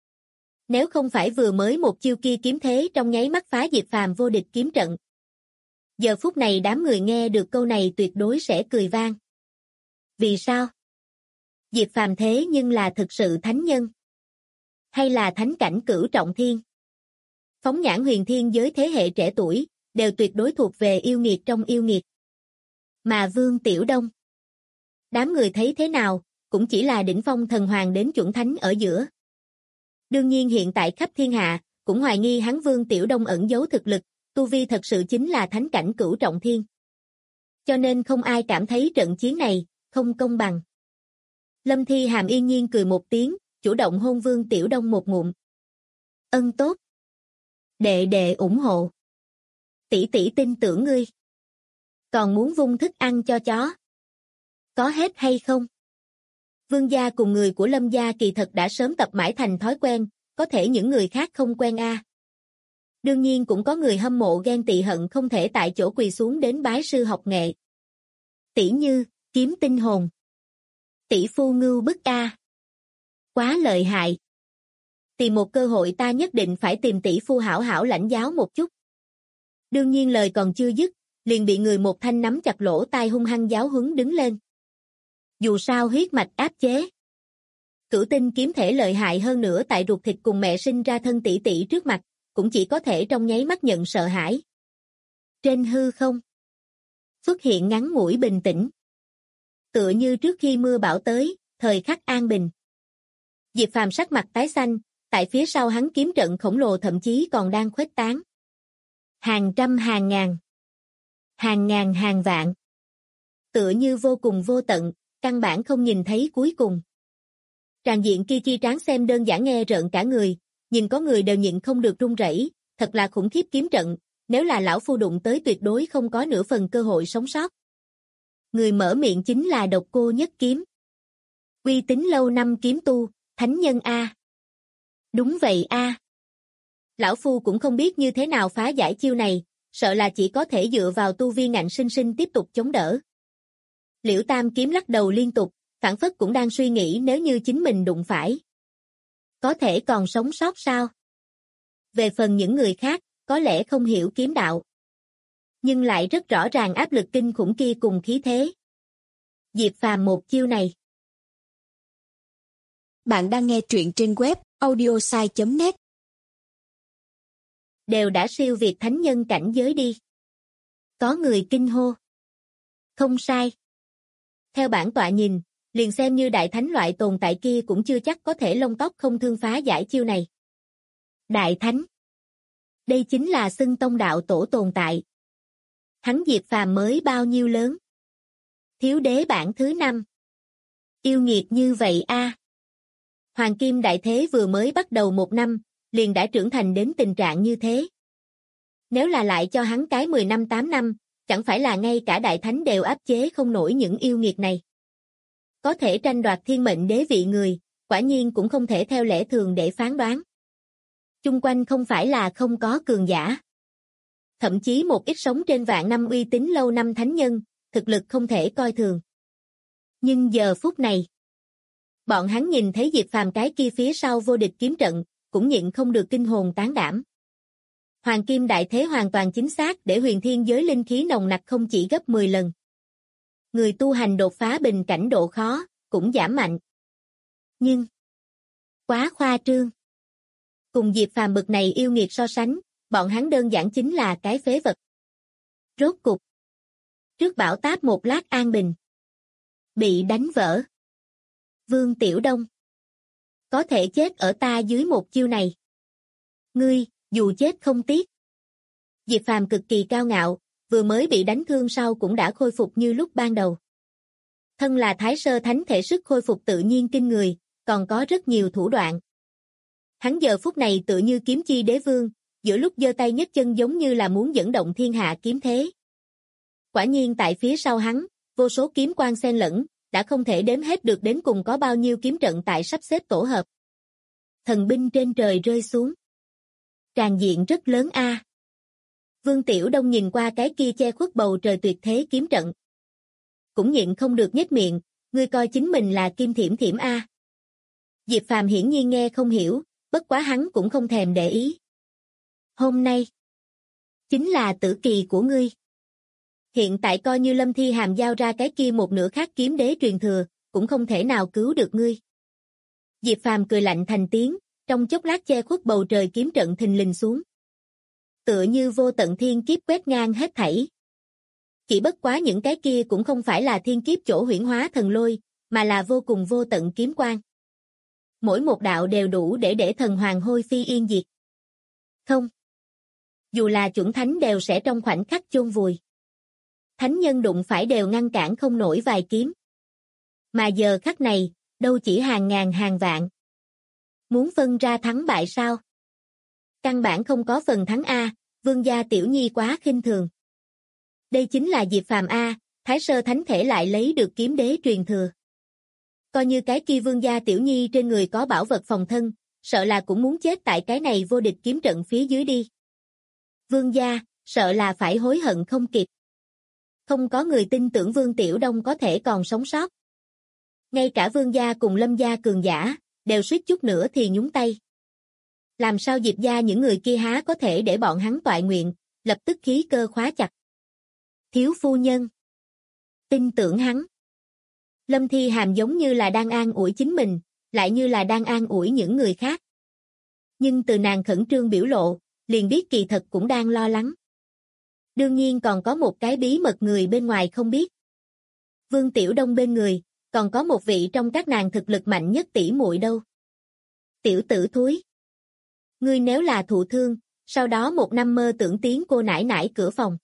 Nếu không phải vừa mới một chiêu kia kiếm thế trong nháy mắt phá Diệp Phàm vô địch kiếm trận. Giờ phút này đám người nghe được câu này tuyệt đối sẽ cười vang. Vì sao? Diệp Phàm thế nhưng là thực sự thánh nhân. Hay là thánh cảnh cửu trọng thiên? Phóng nhãn huyền thiên giới thế hệ trẻ tuổi, đều tuyệt đối thuộc về yêu nghiệt trong yêu nghiệt. Mà Vương Tiểu Đông. Đám người thấy thế nào, cũng chỉ là đỉnh phong thần hoàng đến chuẩn thánh ở giữa. Đương nhiên hiện tại khắp thiên hạ, cũng hoài nghi hắn Vương Tiểu Đông ẩn giấu thực lực, tu vi thật sự chính là thánh cảnh cửu trọng thiên. Cho nên không ai cảm thấy trận chiến này không công bằng. Lâm Thi Hàm yên nhiên cười một tiếng, chủ động hôn Vương Tiểu Đông một ngụm. Ân tốt. Đệ đệ ủng hộ. Tỷ tỷ tin tưởng ngươi. Còn muốn vung thức ăn cho chó. Có hết hay không? Vương gia cùng người của Lâm gia kỳ thật đã sớm tập mãi thành thói quen, có thể những người khác không quen a. Đương nhiên cũng có người hâm mộ ghen tị hận không thể tại chỗ quỳ xuống đến bái sư học nghệ. Tỷ như, kiếm tinh hồn. Tỷ phu ngưu bức a. Quá lợi hại. Tìm một cơ hội ta nhất định phải tìm tỷ phu hảo hảo lãnh giáo một chút. Đương nhiên lời còn chưa dứt, liền bị người một thanh nắm chặt lỗ tai hung hăng giáo huấn đứng lên. Dù sao huyết mạch áp chế. Cửu tinh kiếm thể lợi hại hơn nữa tại ruột thịt cùng mẹ sinh ra thân tỷ tỷ trước mặt, cũng chỉ có thể trong nháy mắt nhận sợ hãi. Trên hư không, xuất hiện ngắn ngủi bình tĩnh. Tựa như trước khi mưa bão tới, thời khắc an bình. Diệp Phàm sắc mặt tái xanh, tại phía sau hắn kiếm trận khổng lồ thậm chí còn đang khuếch tán. Hàng trăm hàng ngàn. Hàng ngàn hàng vạn. Tựa như vô cùng vô tận, căn bản không nhìn thấy cuối cùng. Tràng diện kia chi tráng xem đơn giản nghe rợn cả người, nhìn có người đều nhịn không được run rẩy, thật là khủng khiếp kiếm trận, nếu là lão phu đụng tới tuyệt đối không có nửa phần cơ hội sống sót. Người mở miệng chính là Độc Cô Nhất Kiếm. Uy tín lâu năm kiếm tu, thánh nhân a. Đúng vậy a. Lão phu cũng không biết như thế nào phá giải chiêu này, sợ là chỉ có thể dựa vào tu vi ngạnh sinh sinh tiếp tục chống đỡ. Liễu Tam Kiếm lắc đầu liên tục, phảng phất cũng đang suy nghĩ nếu như chính mình đụng phải. Có thể còn sống sót sao? Về phần những người khác, có lẽ không hiểu kiếm đạo. Nhưng lại rất rõ ràng áp lực kinh khủng kia cùng khí thế. Diệp Phàm một chiêu này. Bạn đang nghe truyện trên web audiosai.net. Đều đã siêu việt thánh nhân cảnh giới đi. Có người kinh hô. Không sai. Theo bản tọa nhìn, liền xem như đại thánh loại tồn tại kia cũng chưa chắc có thể lông tóc không thương phá giải chiêu này. Đại thánh. Đây chính là xưng tông đạo tổ tồn tại. Hắn Diệp Phàm mới bao nhiêu lớn? Thiếu đế bản thứ 5. Yêu nghiệt như vậy a. Hoàng Kim Đại Thế vừa mới bắt đầu 1 năm, liền đã trưởng thành đến tình trạng như thế. Nếu là lại cho hắn cái 10 năm 8 năm, chẳng phải là ngay cả đại thánh đều áp chế không nổi những yêu nghiệt này. Có thể tranh đoạt thiên mệnh đế vị người, quả nhiên cũng không thể theo lẽ thường để phán đoán. Chung quanh không phải là không có cường giả. Thậm chí một ít sống trên vạn năm uy tín lâu năm thánh nhân, thực lực không thể coi thường. Nhưng giờ phút này, bọn hắn nhìn thấy Diệp Phàm cái kia phía sau vô địch kiếm trận, cũng nhịn không được kinh hồn tán đảm. Hoàng Kim Đại Thế hoàn toàn chính xác để huyền thiên giới linh khí nồng nặc không chỉ gấp 10 lần. Người tu hành đột phá bình cảnh độ khó, cũng giảm mạnh. Nhưng, quá khoa trương. Cùng Diệp Phàm bực này yêu nghiệt so sánh, bọn hắn đơn giản chính là cái phế vật. Rốt cục. Trước bão táp một lát an bình. Bị đánh vỡ. Vương Tiểu Đông. Có thể chết ở ta dưới một chiêu này. Ngươi, dù chết không tiếc. Diệp Phàm cực kỳ cao ngạo, vừa mới bị đánh thương sau cũng đã khôi phục như lúc ban đầu. Thân là Thái Sơ Thánh thể sức khôi phục tự nhiên kinh người, còn có rất nhiều thủ đoạn. Hắn giờ phút này tựa như kiếm chi đế vương, giữa lúc giơ tay nhấc chân giống như là muốn dẫn động thiên hạ kiếm thế. Quả nhiên tại phía sau hắn, vô số kiếm quang xen lẫn, đã không thể đếm hết được đến cùng có bao nhiêu kiếm trận tại sắp xếp tổ hợp. Thần binh trên trời rơi xuống. Tràn diện rất lớn a. Vương Tiểu Đông nhìn qua cái kia che khuất bầu trời tuyệt thế kiếm trận. Cũng nhịn không được nhếch miệng, ngươi coi chính mình là Kim Thiểm Thiểm a. Diệp Phàm hiển nhiên nghe không hiểu, bất quá hắn cũng không thèm để ý. Hôm nay, chính là tử kỳ của ngươi. Hiện tại coi như Lâm Thi Hàm giao ra cái kia một nửa khác kiếm đế truyền thừa, cũng không thể nào cứu được ngươi. Diệp Phàm cười lạnh thành tiếng, trong chốc lát che khuất bầu trời kiếm trận thình lình xuống. Tựa như vô tận thiên kiếp quét ngang hết thảy. Chỉ bất quá những cái kia cũng không phải là thiên kiếp chỗ huyễn hóa thần lôi, mà là vô cùng vô tận kiếm quang. Mỗi một đạo đều đủ để thần hoàng hôi phi yên diệt. Không. Dù là chuẩn thánh đều sẽ trong khoảnh khắc chôn vùi. Thánh nhân đụng phải đều ngăn cản không nổi vài kiếm. Mà giờ khắc này, đâu chỉ hàng ngàn hàng vạn. Muốn phân ra thắng bại sao? Căn bản không có phần thắng A, Vương gia tiểu nhi quá khinh thường. Đây chính là Diệp Phàm A, Thái Sơ Thánh thể lại lấy được kiếm đế truyền thừa. Coi như cái kia Vương gia tiểu nhi trên người có bảo vật phòng thân, sợ là cũng muốn chết tại cái này vô địch kiếm trận phía dưới đi. Vương gia, sợ là phải hối hận không kịp. Không có người tin tưởng Vương Tiểu Đông có thể còn sống sót. Ngay cả Vương gia cùng Lâm gia cường giả, đều suýt chút nữa thì nhúng tay. Làm sao Diệp gia những người kia há có thể để bọn hắn toại nguyện, lập tức khí cơ khóa chặt. Thiếu phu nhân. Tin tưởng hắn. Lâm Thi Hàm giống như là đang an ủi chính mình, lại như là đang an ủi những người khác. Nhưng từ nàng khẩn trương biểu lộ, liền biết kỳ thật cũng đang lo lắng. Đương nhiên còn có một cái bí mật người bên ngoài không biết. Vương Tiểu Đông bên người, còn có một vị trong các nàng thực lực mạnh nhất tỷ muội đâu. Tiểu tử thúi. Ngươi nếu là thụ thương, sau đó 1 năm mơ tưởng tiến cô nải nải cửa phòng.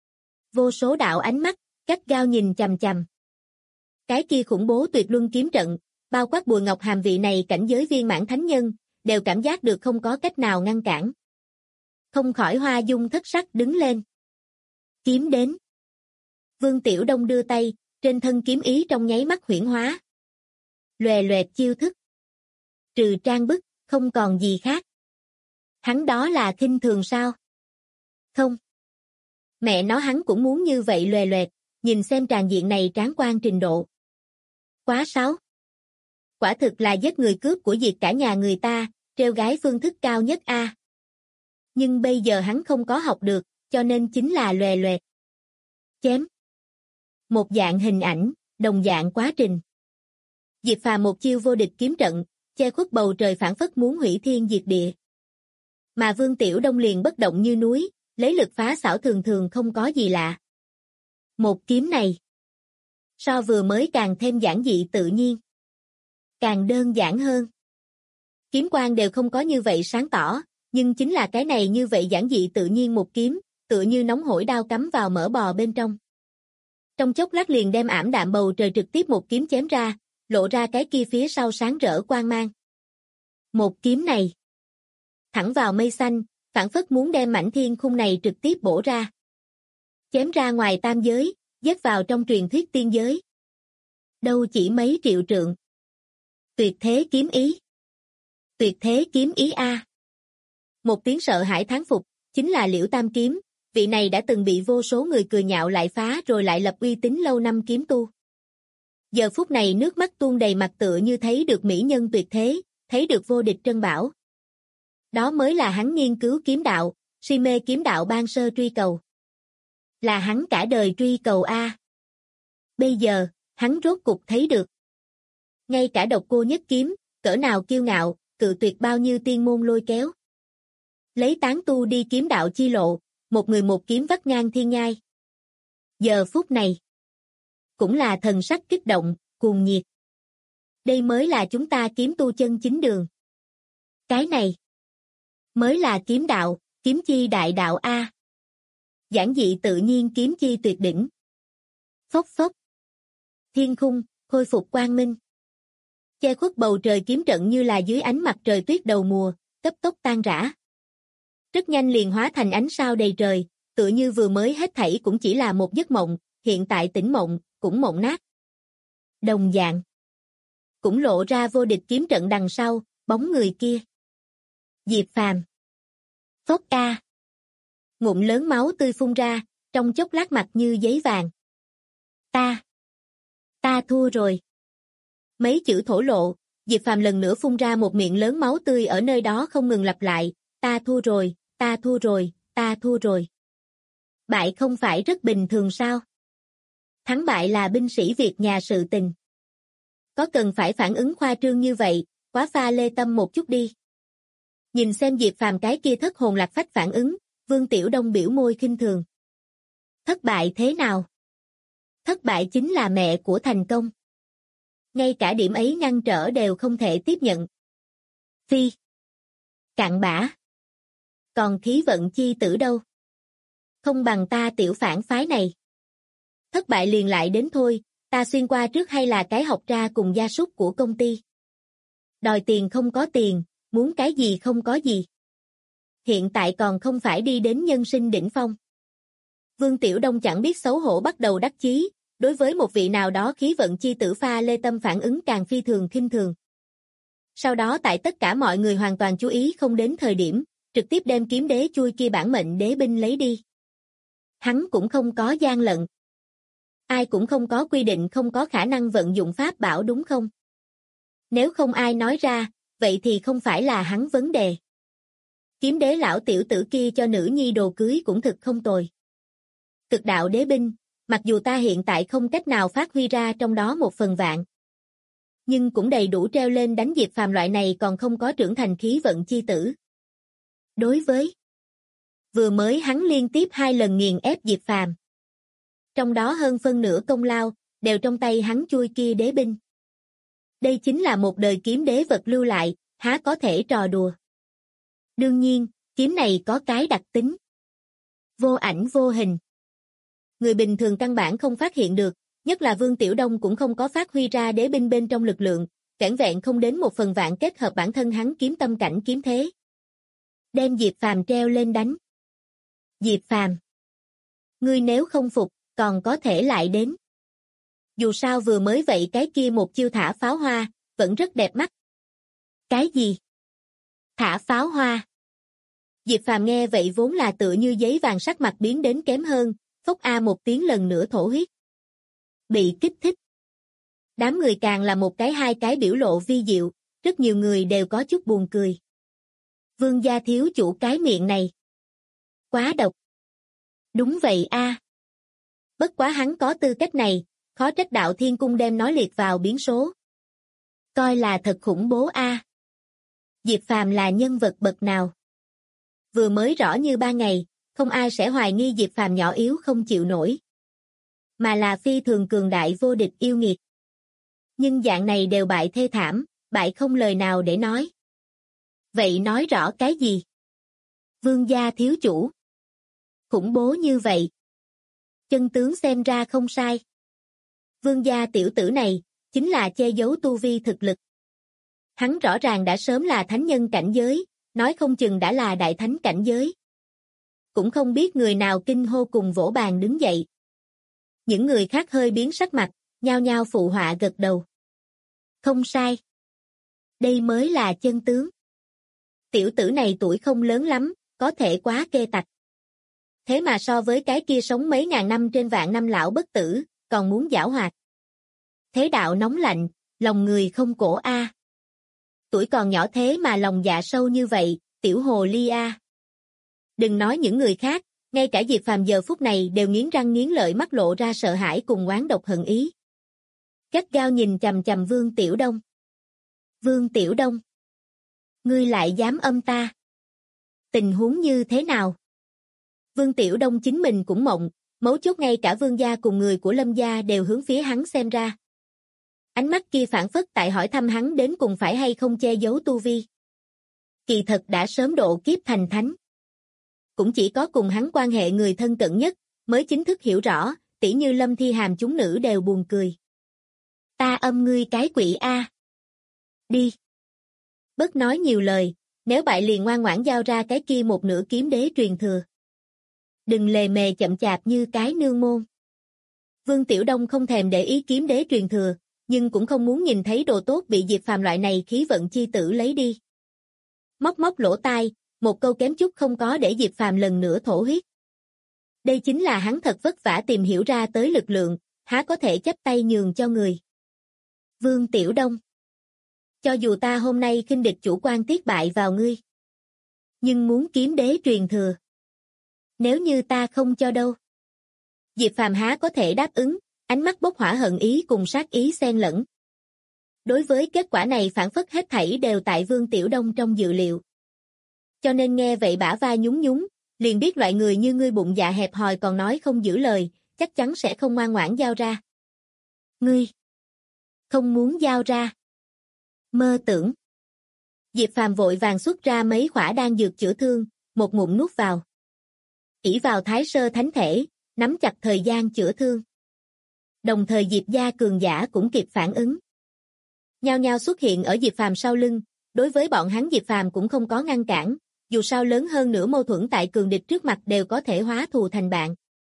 Vô số đạo ánh mắt, gắt gao nhìn chằm chằm. Cái kia khủng bố tuyệt luân kiếm trận, bao quát Bùi Ngọc Hàm vị này cảnh giới viên mãn thánh nhân, đều cảm giác được không có cách nào ngăn cản. Không khỏi hoa dung thất sắc đứng lên. Kiếm đến. Vương Tiểu Đông đưa tay, trên thân kiếm ý trong nháy mắt huyễn hóa. Loè loẹt chiêu thức. Trừ trang bức, không còn gì khác. Hắn đó là khinh thường sao? Không. Mẹ nó hắn cũng muốn như vậy loè loẹt, nhìn xem tràn diện này tráng quan trình độ. Quá sáu. Quả thực là giết người cướp của diệt cả nhà người ta, trêu gái phương thức cao nhất a. Nhưng bây giờ hắn không có học được, cho nên chính là loè loẹt. Chém. Một dạng hình ảnh, đồng dạng quá trình. Diệp Phàm một chiêu vô địch kiếm trận, che khuất bầu trời phảng phất muốn hủy thiên diệt địa. Mà Vương Tiểu Đông liền bất động như núi, lấy lực phá xảo thường thường không có gì lạ. Một kiếm này, So vừa mới càng thêm giản dị tự nhiên. Càng đơn giản hơn. Kiếm quang đều không có như vậy sáng tỏ, nhưng chính là cái này như vậy giản dị tự nhiên một kiếm, tựa như nóng hổi đao cắm vào mỡ bò bên trong. Trong chốc lát liền đem ảm đạm bầu trời trực tiếp một kiếm chém ra, lộ ra cái kia phía sau sáng rỡ quang mang. Một kiếm này, thẳng vào mây xanh, phảng phất muốn đem mảnh thiên khung này trực tiếp bổ ra. Chém ra ngoài tam giới, dứt vào trong truyền thuyết tiên giới. Đâu chỉ mấy triệu trượng. Tuyệt thế kiếm ý. Tuyệt thế kiếm ý a. Một tiếng sợ hãi thán phục, chính là Liễu Tam Kiếm, vị này đã từng bị vô số người cười nhạo lại phá rồi lại lập uy tín lâu năm kiếm tu. Giờ phút này nước mắt tuôn đầy mặt tựa như thấy được mỹ nhân tuyệt thế, thấy được vô địch trân bảo. Đó mới là hắn nghiên cứu kiếm đạo, si mê kiếm đạo ban sơ truy cầu. Là hắn cả đời truy cầu a. Bây giờ, hắn rốt cục thấy được. Ngay cả độc cô nhất kiếm, cỡ nào kiêu ngạo, cự tuyệt bao nhiêu tiên môn lôi kéo. Lấy tán tu đi kiếm đạo chi lộ, một người một kiếm vắt ngang thiên nhai. Giờ phút này, cũng là thần sắc kích động, cuồng nhiệt. Đây mới là chúng ta kiếm tu chân chính đường. Cái này, mới là kiếm đạo, kiếm chi đại đạo a. Giản dị tự nhiên kiếm chi tuyệt đỉnh. Phốc phốc. Thiên khung, khôi phục quang minh. Che khuất bầu trời kiếm trận như là dưới ánh mặt trời tuyết đầu mùa, cấp tốc tan rã. Rất nhanh liền hóa thành ánh sao đầy trời, tựa như vừa mới hết thảy cũng chỉ là một giấc mộng, hiện tại tỉnh mộng, cũng mộng nát. Đồng dạng. Cũng lộ ra vô địch kiếm trận đằng sau, bóng người kia. Diệp Phàm. Phốc ca. Ngụm lớn máu tươi phun ra, trong chốc lát mặt như giấy vàng. Ta thua rồi. Mấy chữ thổ lộ, Diệp Phàm lần nữa phun ra một miệng lớn máu tươi ở nơi đó không ngừng lặp lại, ta thua rồi, ta thua rồi, ta thua rồi. Bại không phải rất bình thường sao? Thắng bại là binh sĩ việc nhà sự tình. Có cần phải phản ứng khoa trương như vậy, quá pha lê tâm một chút đi. Nhìn xem Diệp Phàm cái kia thất hồn lạc phách phản ứng, Vương Tiểu Đông biểu môi khinh thường. Thất bại thế nào? Thất bại chính là mẹ của thành công. Ngay cả điểm ấy ngăn trở đều không thể tiếp nhận. Phi. Cặn bã. Còn khí vận chi tử đâu? Không bằng ta tiểu phản phái này. Thất bại liền lại đến thôi, ta xuyên qua trước hay là cái học ra cùng gia súc của công ty. Đòi tiền không có tiền, muốn cái gì không có gì. Hiện tại còn không phải đi đến nhân sinh đỉnh phong. Vương Tiểu Đông chẳng biết xấu hổ bắt đầu đắc chí, đối với một vị nào đó khí vận chi tử pha lê tâm phản ứng càng phi thường khinh thường. Sau đó tại tất cả mọi người hoàn toàn chú ý không đến thời điểm, trực tiếp đem kiếm đế chui kia bản mệnh đế binh lấy đi. Hắn cũng không có gian lận. Ai cũng không có quy định không có khả năng vận dụng pháp bảo đúng không? Nếu không ai nói ra, vậy thì không phải là hắn vấn đề. Kiếm đế lão tiểu tử kia cho nữ nhi đồ cưới cũng thực không tồi. Cực đạo đế binh, mặc dù ta hiện tại không cách nào phát huy ra trong đó một phần vạn, nhưng cũng đầy đủ treo lên đánh Diệp Phàm loại này còn không có trưởng thành khí vận chi tử. Đối với vừa mới hắn liên tiếp 2 lần nghiền ép Diệp Phàm, trong đó hơn phân nửa công lao đều trong tay hắn chui kia đế binh. Đây chính là một đời kiếm đế vật lưu lại, há có thể trò đùa. Đương nhiên, kiếm này có cái đặc tính vô ảnh vô hình. Người bình thường căn bản không phát hiện được, nhất là Vương Tiểu Đông cũng không có phát huy ra đế binh bên trong lực lượng, vẻn vẹn không đến một phần vạn kết hợp bản thân hắn kiếm tâm cảnh kiếm thế. Đem Diệp Phàm treo lên đánh. Diệp Phàm, ngươi nếu không phục, còn có thể lại đến. Dù sao vừa mới vậy cái kia một chiêu thả pháo hoa, vẫn rất đẹp mắt. Cái gì? Thả pháo hoa? Diệp Phàm nghe vậy vốn là tựa như giấy vàng sắc mặt biến đến kém hơn, phốc a một tiếng lần nữa thổ huyết. Bị kích thích. Đám người càng là một cái hai cái biểu lộ vi diệu, rất nhiều người đều có chút buồn cười. Vương gia thiếu chủ cái miệng này. Quá độc. Đúng vậy a. Bất quá hắn có tư cách này, khó trách Đạo Thiên Cung đem nói liệt vào biến số. Coi là thật khủng bố a. Diệp Phàm là nhân vật bậc nào? Vừa mới rõ như 3 ngày, không ai sẽ hoài nghi Diệp Phàm nhỏ yếu không chịu nổi. mà là phi thường cường đại vô địch yêu nghiệt. Nhưng dạng này đều bại thê thảm, bại không lời nào để nói. Vậy nói rõ cái gì? Vương gia thiếu chủ. Khủng bố như vậy. Chân tướng xem ra không sai. Vương gia tiểu tử này, chính là che giấu tu vi thực lực. Hắn rõ ràng đã sớm là thánh nhân cảnh giới, nói không chừng đã là đại thánh cảnh giới. Cũng không biết người nào kinh hô cùng vỗ bàn đứng dậy. Những người khác hơi biến sắc mặt, nhao nhao phụ họa gật đầu. Không sai. Đây mới là chân tướng. Tiểu tử này tuổi không lớn lắm, có thể quá kê tặc. Thế mà so với cái kia sống mấy ngàn năm trên vạn năm lão bất tử, còn muốn giảo hoạt. Thế đạo nóng lạnh, lòng người không cổ a. Tuổi còn nhỏ thế mà lòng dạ sâu như vậy, tiểu hồ ly a. Đừng nói những người khác, ngay cả Diệp Phàm giờ phút này đều nghiến răng nghiến lợi mắt lộ ra sợ hãi cùng oán độc hận ý. Gắt gao nhìn chằm chằm Vương Tiểu Đông. Vương Tiểu Đông. Ngươi lại dám âm ta. Tình huống như thế nào? Vương Tiểu Đông chính mình cũng mộng, mấu chốt ngay cả Vương gia cùng người của Lâm gia đều hướng phía hắn xem ra. Ánh mắt kia phảng phất tại hỏi thăm hắn đến cùng phải hay không che giấu tu vi. Kỳ thật đã sớm độ kiếp thành thánh. Cũng chỉ có cùng hắn quan hệ người thân cận nhất, mới chính thức hiểu rõ, tỉ như Lâm Thi Hàm chúng nữ đều buồn cười. Ta âm ngươi cái quỷ a. Đi. Bớt nói nhiều lời, nếu bại liền ngoan ngoãn giao ra cái kia một nửa kiếm đế truyền thừa. Đừng lề mề chậm chạp như cái nương môn. Vương Tiểu Đông không thèm để ý kiếm đế truyền thừa, nhưng cũng không muốn nhìn thấy đồ tốt bị Diệp Phàm loại này khí vận chi tử lấy đi. Móc móc lỗ tai, một câu kém chút không có để Diệp Phàm lần nữa thổ huyết. Đây chính là hắn thật vất vả tìm hiểu ra tới lực lượng, há có thể chấp tay nhường cho người. Vương Tiểu Đông. Cho dù ta hôm nay khinh địch chủ quan tiết bại vào ngươi, nhưng muốn kiếm đế truyền thừa. Nếu như ta không cho đâu. Diệp Phàm há có thể đáp ứng, ánh mắt bốc hỏa hận ý cùng sát ý xen lẫn. Đối với kết quả này phản phất hết thảy đều tại Vương Tiểu Đông trong dự liệu. Cho nên nghe vậy bả vai nhún nhún, liền biết loại người như ngươi bụng dạ hẹp hòi còn nói không giữ lời, chắc chắn sẽ không ngoan ngoãn giao ra. Ngươi không muốn giao ra. Mơ tưởng. Diệp Phàm vội vàng xuất ra mấy khỏa đan dược chữa thương, một ngụm nuốt vào. Ỷ vào Thái Sơ Thánh Thể, nắm chặt thời gian chữa thương. Đồng thời Diệp gia cường giả cũng kịp phản ứng. Nhao nhao xuất hiện ở Diệp Phàm sau lưng, đối với bọn hắn Diệp Phàm cũng không có ngăn cản, dù sao lớn hơn nữa mâu thuẫn tại cường địch trước mặt đều có thể hóa thù thành bạn.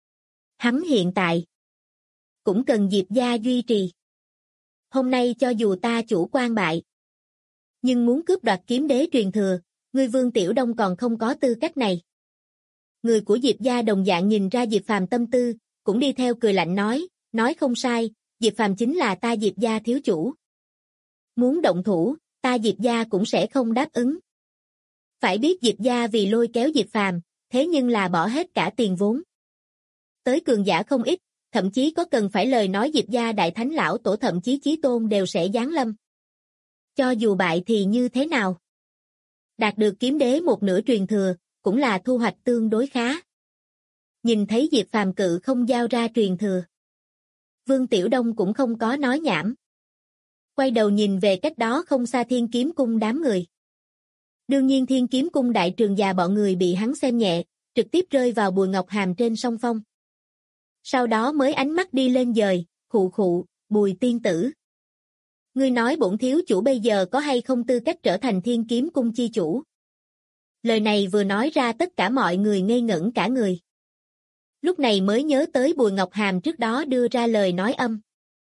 Hắn hiện tại cũng cần Diệp gia duy trì. Hôm nay cho dù ta chủ quan bại, nhưng muốn cướp đoạt kiếm đế truyền thừa, ngươi Vương Tiểu Đông còn không có tư cách này. Người của Diệp gia đồng dạng nhìn ra Diệp Phàm tâm tư, cũng đi theo cười lạnh nói không sai, Diệp Phàm chính là ta Diệp gia thiếu chủ. Muốn động thủ, ta Diệp gia cũng sẽ không đáp ứng. Phải biết Diệp gia vì lôi kéo Diệp Phàm, thế nhưng là bỏ hết cả tiền vốn. Tới cường giả không ít, thậm chí có cần phải lời nói Diệp gia đại thánh lão tổ thậm chí chí tôn đều sẽ giáng lâm. Cho dù bại thì như thế nào? Đạt được kiếm đế một nửa truyền thừa, cũng là thu hoạch tương đối khá. Nhìn thấy Diệp Phàm cự không giao ra truyền thừa. Vương Tiểu Đông cũng không có nói nhảm. Quay đầu nhìn về cách đó không xa Thiên Kiếm Cung đám người. Đương nhiên Thiên Kiếm Cung đại trường già bọn người bị hắn xem nhẹ, trực tiếp rơi vào Bùi Ngọc Hàm trên song phong. Sau đó mới ánh mắt đi lên dời, khụ khụ, Bùi tiên tử. Ngươi nói bổn thiếu chủ bây giờ có hay không tư cách trở thành Thiên Kiếm Cung chi chủ? Lời này vừa nói ra tất cả mọi người ngây ngẩn cả người. Lúc này mới nhớ tới Bùi Ngọc Hàm trước đó đưa ra lời nói âm.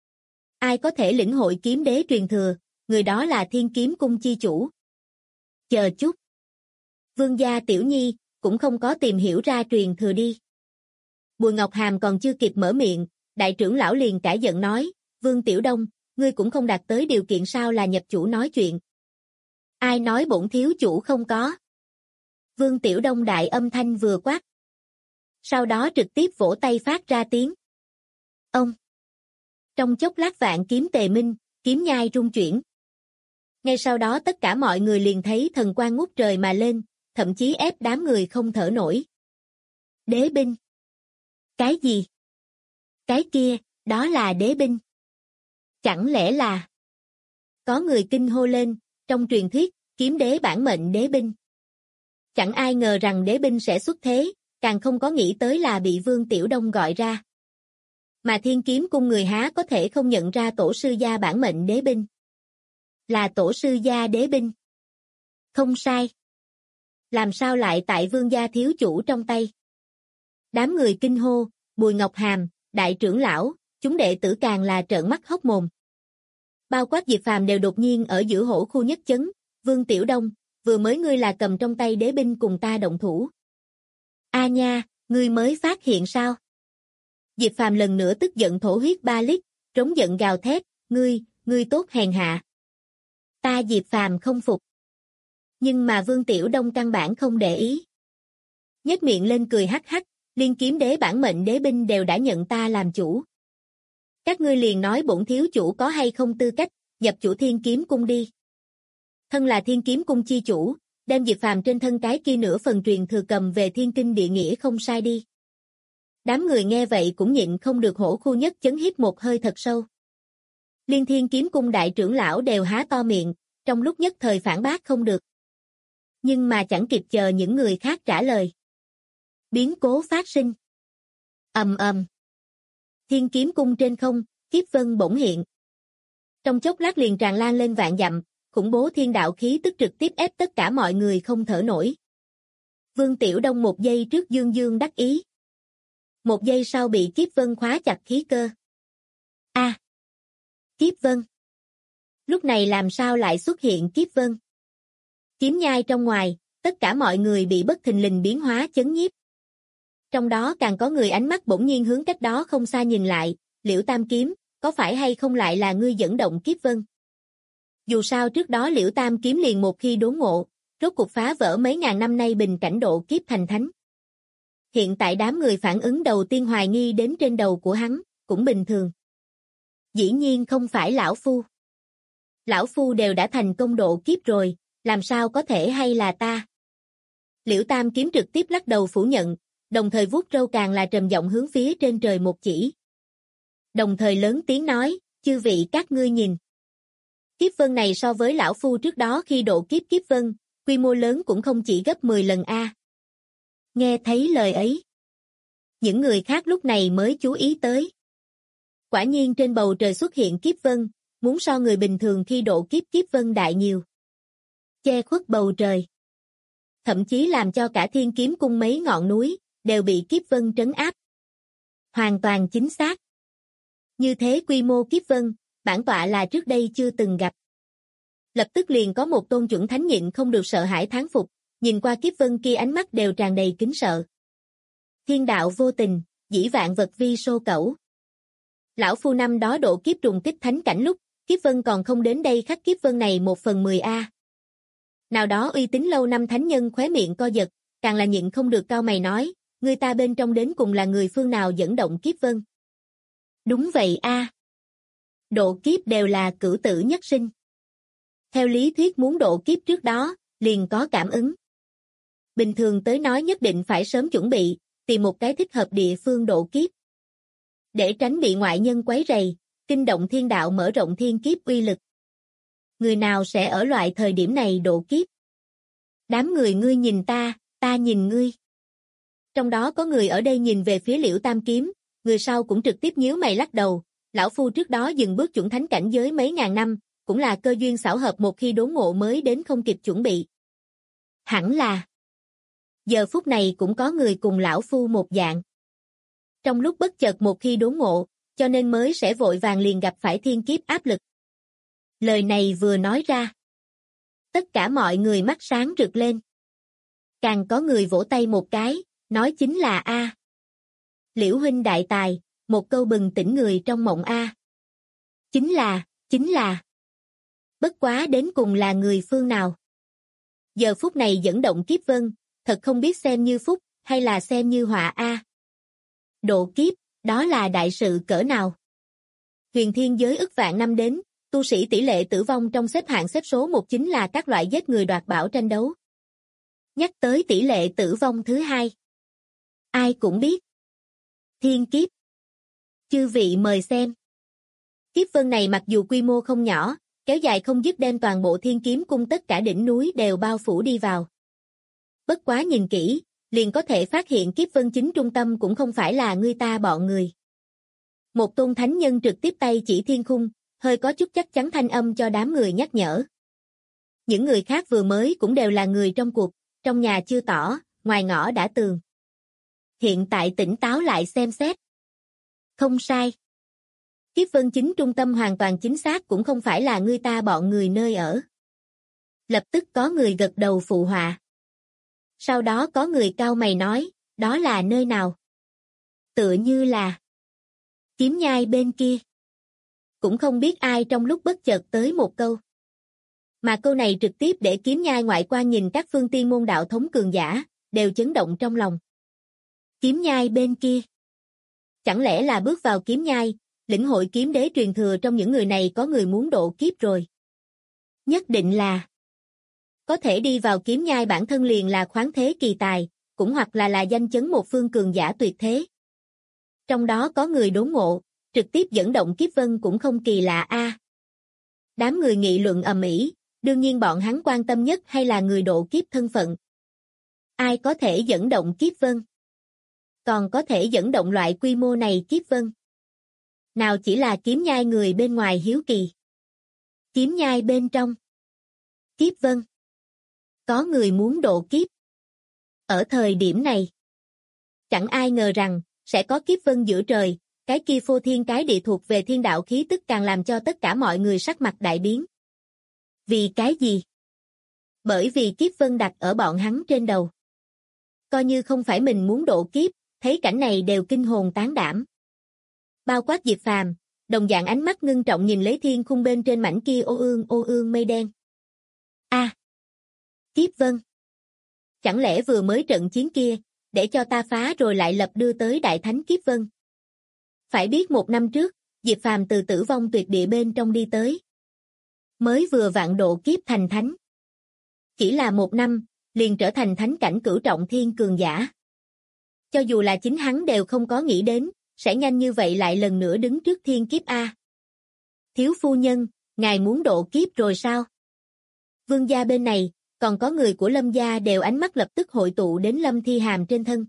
Ai có thể lĩnh hội kiếm đế truyền thừa, người đó là Thiên Kiếm Cung chi chủ. Chờ chút. Vương gia tiểu nhi, cũng không có tìm hiểu ra truyền thừa đi. Bùi Ngọc Hàm còn chưa kịp mở miệng, đại trưởng lão liền cãi giận nói, Vương Tiểu Đông, ngươi cũng không đạt tới điều kiện sao là nhập chủ nói chuyện. Ai nói bổn thiếu chủ không có. Vương Tiểu Đông đại âm thanh vừa quát. Sau đó trực tiếp vỗ tay phát ra tiếng. Ông. Trong chốc lát vạn kiếm tề minh, kiếm nhai rung chuyển. Ngay sau đó tất cả mọi người liền thấy thần quang ngút trời mà lên, thậm chí ép đám người không thở nổi. Đế binh. Cái gì? Cái kia, đó là đế binh. Chẳng lẽ là... Có người kinh hô lên, trong truyền thuyết, kiếm đế bản mệnh đế binh. Chẳng ai ngờ rằng đế binh sẽ xuất thế, càng không có nghĩ tới là bị Vương Tiểu Đông gọi ra. Mà Thiên Kiếm Cung người há có thể không nhận ra tổ sư gia bản mệnh đế binh. Là tổ sư gia đế binh. Không sai. Làm sao lại tại Vương gia thiếu chủ trong tay? Đám người kinh hô, Bùi Ngọc Hàm, đại trưởng lão, chúng đệ tử càng là trợn mắt hốc mồm. Bao quát Diệp Phàm đều đột nhiên ở giữa hổ khu nhất chấn, Vương Tiểu Đông, vừa mới ngươi là cầm trong tay đế binh cùng ta động thủ. A nha, ngươi mới phát hiện sao? Diệp Phàm lần nữa tức giận thổ huyết 3 lít, trống giận gào thét, ngươi tốt hèn hạ. Ta Diệp Phàm không phục. Nhưng mà Vương Tiểu Đông căn bản không để ý. Nhếch miệng lên cười hắc hắc, liên kiếm đế bản mệnh đế binh đều đã nhận ta làm chủ. Các ngươi liền nói bổn thiếu chủ có hay không tư cách, nhập chủ Thiên Kiếm Cung đi. Thân là Thiên Kiếm Cung chi chủ, đem Diệp Phàm trên thân cái kia nửa phần truyền thừa cầm về thiên kinh địa nghĩa không sai đi. Đám người nghe vậy cũng nhịn không được hổ khu nhất chấn hít một hơi thật sâu. Liên Thiên Kiếm Cung đại trưởng lão đều há to miệng, trong lúc nhất thời phản bác không được. Nhưng mà chẳng kịp chờ những người khác trả lời. Biến cố phát sinh. Ầm ầm. Thiên Kiếm Cung trên không, kiếp vân bỗng hiện. Trong chốc lát liền tràn lan lên vạn dặm, khủng bố thiên đạo khí tức trực tiếp ép tất cả mọi người không thở nổi. Vương Tiểu Đông một giây trước dương dương đắc ý. Một giây sau bị kiếp vân khóa chặt khí cơ. A, kiếp vân. Lúc này làm sao lại xuất hiện kiếp vân? Kiếm nhai trong ngoài, tất cả mọi người bị bất thình lình biến hóa chấn nhiếp. Trong đó càng có người ánh mắt bỗng nhiên hướng cách đó không xa nhìn lại, Liễu Tam Kiếm, có phải hay không lại là ngươi dẫn động kiếp vân? Dù sao trước đó Liễu Tam Kiếm liền một khi đốn ngộ, rốt cuộc phá vỡ mấy ngàn năm nay bình cảnh độ kiếp thành thánh. Hiện tại đám người phản ứng đầu tiên hoài nghi đến trên đầu của hắn, cũng bình thường. Dĩ nhiên không phải lão phu. Lão phu đều đã thành công độ kiếp rồi, làm sao có thể hay là ta? Liễu Tam Kiếm trực tiếp lắc đầu phủ nhận, đồng thời vuốt râu càng là trầm giọng hướng phía trên trời một chỉ. Đồng thời lớn tiếng nói, chư vị các ngươi nhìn. Kiếp vân này so với lão phu trước đó khi độ kiếp kiếp vân, quy mô lớn cũng không chỉ gấp 10 lần a. Nghe thấy lời ấy. Những người khác lúc này mới chú ý tới. Quả nhiên trên bầu trời xuất hiện kiếp vân, muốn so người bình thường khi độ kiếp kiếp vân đại nhiều. Che khuất bầu trời. Thậm chí làm cho cả Thiên Kiếm Cung mấy ngọn núi, đều bị kiếp vân trấn áp. Hoàn toàn chính xác. Như thế quy mô kiếp vân, bản tọa là trước đây chưa từng gặp. Lập tức liền có một tôn chuẩn thánh nhịn không được sợ hãi thán phục, nhìn qua kiếp vân kia ánh mắt đều tràn đầy kính sợ. Thiên đạo vô tình, dĩ vạn vật vi sô cẩu. Lão phu năm đó độ kiếp trùng kích thánh cảnh lúc, kiếp vân còn không đến đây khắc kiếp vân này 1/10 Nào đó uy tín lâu năm thánh nhân khóe miệng co giật, càng là nhịn không được cau mày nói, người ta bên trong đến cùng là người phương nào dẫn động kiếp vân. Đúng vậy Độ kiếp đều là cửu tử nhất sinh. Theo lý thuyết muốn độ kiếp trước đó, liền có cảm ứng. Bình thường tới nói nhất định phải sớm chuẩn bị, tìm một cái thích hợp địa phương độ kiếp. Để tránh bị ngoại nhân quấy rầy, kinh động thiên đạo mở rộng thiên kiếp uy lực. Người nào sẽ ở loại thời điểm này độ kiếp? Đám người ngươi nhìn ta nhìn ngươi. Trong đó có người ở đây nhìn về phía Liễu Tam Kiếm, người sau cũng trực tiếp nhíu mày lắc đầu, lão phu trước đó dừng bước chuẩn thánh cảnh giới mấy ngàn năm, cũng là cơ duyên xảo hợp một khi đốn ngộ mới đến không kịp chuẩn bị. Hẳn là giờ phút này cũng có người cùng lão phu một dạng. Trong lúc bất chợt một khi đốn ngộ, cho nên mới sẽ vội vàng liền gặp phải thiên kiếp áp lực. Lời này vừa nói ra, tất cả mọi người mắt sáng rực lên. Càng có người vỗ tay một cái, nói chính là Liễu huynh đại tài, một câu bừng tỉnh người trong mộng Chính là. Bất quá đến cùng là người phương nào? Giờ phút này dẫn động kiếp vân, thật không biết xem như phúc, hay là xem như họa Độ kiếp, đó là đại sự cỡ nào? Huyền thiên giới ức vạn năm đến, tu sĩ tỷ lệ tử vong trong xếp hạng xếp số 1 chính là các loại giết người đoạt bảo tranh đấu. Nhắc tới tỷ lệ tử vong thứ hai. Ai cũng biết. Thiên kiếp. Chư vị mời xem. Kiếp vân này mặc dù quy mô không nhỏ, kéo dài không dứt đem toàn bộ Thiên Kiếm Cung tất cả đỉnh núi đều bao phủ đi vào. Bất quá nhìn kỹ, liền có thể phát hiện kiếp vân chính trung tâm cũng không phải là người ta bọn người. Một tôn thánh nhân trực tiếp tay chỉ thiên khung, hơi có chút chắc chắn thanh âm cho đám người nhắc nhở. Những người khác vừa mới cũng đều là người trong cuộc, trong nhà chưa tỏ, ngoài ngõ đã tường. Hiện tại tỉnh táo lại xem xét. Không sai. Kiếp vân chính trung tâm hoàn toàn chính xác cũng không phải là người ta bọn người nơi ở. Lập tức có người gật đầu phụ họa. Sau đó có người cau mày nói, đó là nơi nào? Tựa như là Kiếm Nhai bên kia. Cũng không biết ai trong lúc bất chợt tới một câu. Mà câu này trực tiếp để Kiếm Nhai ngoại quan nhìn các phương tiên môn đạo thống cường giả, đều chấn động trong lòng. Kiếm Nhai bên kia. Chẳng lẽ là bước vào Kiếm Nhai, lĩnh hội kiếm đế truyền thừa trong những người này có người muốn độ kiếp rồi? Nhất định là. Có thể đi vào Kiếm Nhai bản thân liền là khoáng thế kỳ tài, cũng hoặc là danh chấn một phương cường giả tuyệt thế. Trong đó có người đốn ngộ, trực tiếp dẫn động kiếp vân cũng không kỳ lạ a. Đám người nghị luận ầm ĩ, đương nhiên bọn hắn quan tâm nhất hay là người độ kiếp thân phận. Ai có thể dẫn động kiếp vân? Còn có thể dẫn động loại quy mô này kiếp vân? Nào chỉ là Kiếm Nhai người bên ngoài hiếu kỳ. Kiếm Nhai bên trong. Kiếp vân. Có người muốn độ kiếp. Ở thời điểm này, chẳng ai ngờ rằng sẽ có kiếp vân giữa trời, cái kia phô thiên cái địa thuộc về thiên đạo khí tức càng làm cho tất cả mọi người sắc mặt đại biến. Vì cái gì? Bởi vì kiếp vân đặt ở bọn hắn trên đầu. Coi như không phải mình muốn độ kiếp, thấy cảnh này đều kinh hồn tán đảm. Bao quát Diệp Phàm, đồng dạng ánh mắt ngưng trọng nhìn lấy thiên khung bên trên mảnh kia ô ương mây đen. A, kiếp vân. Chẳng lẽ vừa mới trận chiến kia, để cho ta phá rồi lại lập đưa tới đại thánh kiếp vân? Phải biết 1 năm trước, Diệp Phàm từ tử vong tuyệt địa bên trong đi tới. Mới vừa vạn độ kiếp thành thánh. Chỉ là 1 năm, liền trở thành thánh cảnh cửu trọng thiên cường giả. Cho dù là chính hắn đều không có nghĩ đến, sẽ nhanh như vậy lại lần nữa đứng trước thiên kiếp A. Thiếu phu nhân, ngài muốn độ kiếp rồi sao? Vương gia bên này, còn có người của Lâm gia đều ánh mắt lập tức hội tụ đến Lâm Thi Hàm trên thân.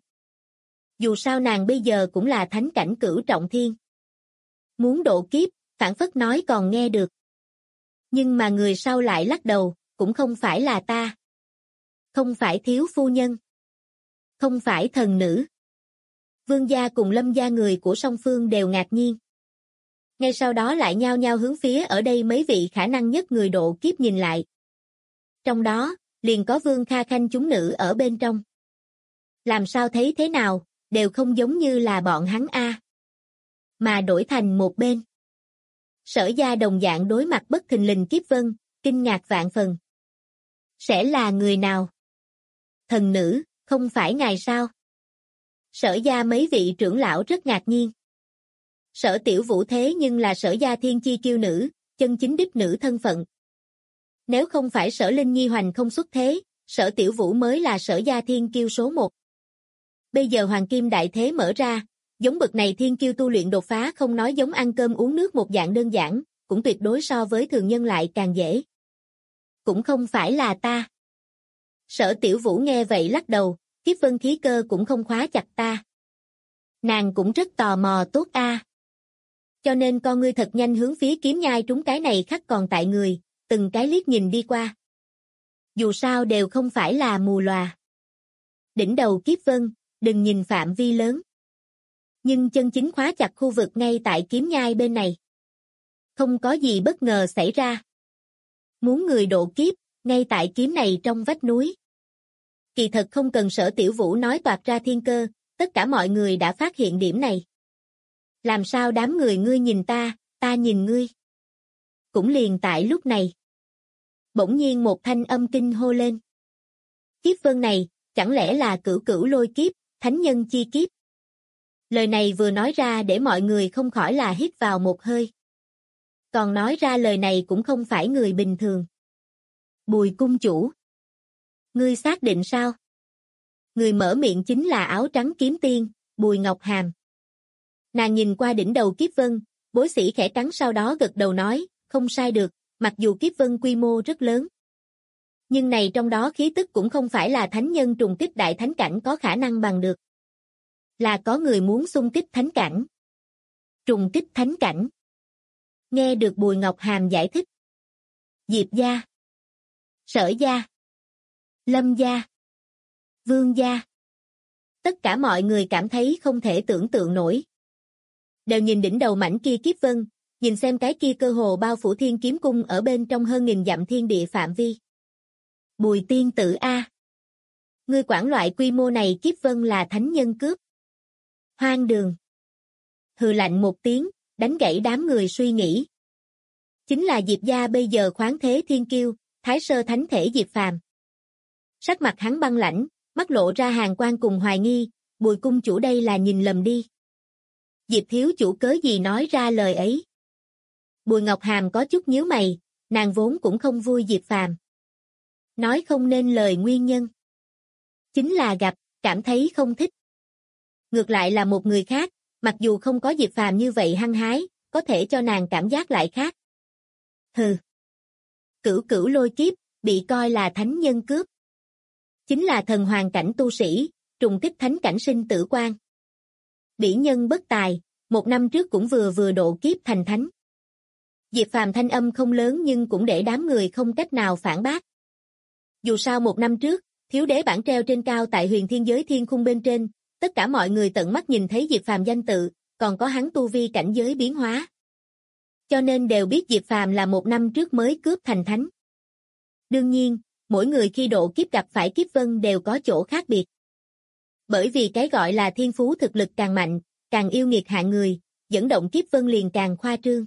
Dù sao nàng bây giờ cũng là thánh cảnh cửu trọng thiên. Muốn độ kiếp, phảng phất nói còn nghe được. Nhưng mà người sau lại lắc đầu, cũng không phải là ta. Không phải thiếu phu nhân. Không phải thần nữ. Vương gia cùng Lâm gia người của song phương đều ngạc nhiên. Ngay sau đó lại nhao nhao hướng phía ở đây mấy vị khả năng nhất người độ kiếp nhìn lại. Trong đó, liền có Vương Kha Khanh chúng nữ ở bên trong. Làm sao thấy thế nào, đều không giống như là bọn hắn a. Mà đổi thành một bên. Sở gia đồng dạng đối mặt bất thình lình kiếp vân, kinh ngạc vạn phần. Sẽ là người nào? Thần nữ, không phải ngài sao? Sở gia mấy vị trưởng lão rất ngạc nhiên. Sở Tiểu Vũ thế nhưng là Sở gia thiên chi kiêu nữ, chân chính đích nữ thân phận. Nếu không phải Sở Linh Nhi hoành không xuất thế, Sở Tiểu Vũ mới là Sở gia thiên kiêu số 1. Bây giờ Hoàng Kim Đại Thế mở ra, giống bậc này thiên kiêu tu luyện đột phá không nói giống ăn cơm uống nước một dạng đơn giản, cũng tuyệt đối so với thường nhân lại càng dễ. Cũng không phải là ta. Sở Tiểu Vũ nghe vậy lắc đầu, kiếp vân khí cơ cũng không khóa chặt ta. Nàng cũng rất tò mò tốt a. Cho nên con ngươi thật nhanh hướng phía Kiếm Nhai trúng cái này khắc còn tại người, từng cái liếc nhìn đi qua. Dù sao đều không phải là mù lòa. Đỉnh đầu kiếp vân, đừng nhìn phạm vi lớn. Nhưng chân chính khóa chặt khu vực ngay tại Kiếm Nhai bên này. Không có gì bất ngờ xảy ra. Muốn người độ kiếp, ngay tại kiếm này trong vách núi. Kỳ thật không cần Sở Tiểu Vũ nói toạc ra thiên cơ, tất cả mọi người đã phát hiện điểm này. Làm sao đám người ngươi nhìn ta, ta nhìn ngươi. Cũng liền tại lúc này. Bỗng nhiên một thanh âm kinh hô lên. Kiếp vân này, chẳng lẽ là cửu cửu lôi kiếp, thánh nhân chi kiếp. Lời này vừa nói ra để mọi người không khỏi là hít vào một hơi. Còn nói ra lời này cũng không phải người bình thường. Bùi cung chủ. Ngươi xác định sao? Người mở miệng chính là áo trắng kiếm tiên, Bùi Ngọc Hàm. Nàng nhìn qua đỉnh đầu kiếp vân, bối sĩ khẽ cắn sau đó gật đầu nói, không sai được, mặc dù kiếp vân quy mô rất lớn. Nhưng này trong đó khí tức cũng không phải là thánh nhân trùng kích đại thánh cảnh có khả năng bằng được. Là có người muốn xung kích thánh cảnh. Trùng kích thánh cảnh. Nghe được Bùi Ngọc Hàm giải thích. Diệp gia, Sở gia, Lâm gia, Vương gia. Tất cả mọi người cảm thấy không thể tưởng tượng nổi. Đều nhìn đỉnh đầu mảnh kia kiếp vân, nhìn xem cái kia cơ hồ bao phủ Thiên Kiếm Cung ở bên trong hơn nghìn dặm thiên địa phạm vi. Bùi tiên tử A. Ngươi quản loại quy mô này kiếp vân là thánh nhân cướp. Hoang đường. Hừ lạnh một tiếng, đánh gãy đám người suy nghĩ. Chính là Diệp gia bây giờ khoáng thế thiên kiêu, thái sơ thánh thể Diệp Phàm. Sắc mặt hắn băng lãnh, mắt lộ ra hàn quang cùng hoài nghi, Bùi cung chủ đây là nhìn lầm đi. Diệp thiếu chủ cớ gì nói ra lời ấy. Bùi Ngọc Hàm có chút nhíu mày, nàng vốn cũng không vui Diệp Phàm. Nói không nên lời nguyên nhân. Chính là gặp, cảm thấy không thích. Ngược lại là một người khác, mặc dù không có Diệp Phàm như vậy hăng hái, có thể cho nàng cảm giác lại khác. Hừ. Cửu cửu lôi kiếp, bị coi là thánh nhân cướp. Chính là thần hoàng cảnh tu sĩ, trùng kích thánh cảnh sinh tử quan. Bỉ nhân bất tài, 1 năm trước cũng vừa độ kiếp thành thánh. Diệp Phàm thanh âm không lớn nhưng cũng để đám người không cách nào phản bác. Dù sao 1 năm trước, thiếu đế bản treo trên cao tại huyền thiên giới thiên khung bên trên, tất cả mọi người tận mắt nhìn thấy Diệp Phàm danh tự, còn có hắn tu vi cảnh giới biến hóa. Cho nên đều biết Diệp Phàm là 1 năm trước mới cướp thành thánh. Đương nhiên, mỗi người khi độ kiếp gặp phải kiếp vân đều có chỗ khác biệt. Bởi vì cái gọi là thiên phú thực lực càng mạnh, càng yêu nghiệt hạng người, dẫn động kiếp vân liền càng khoa trương.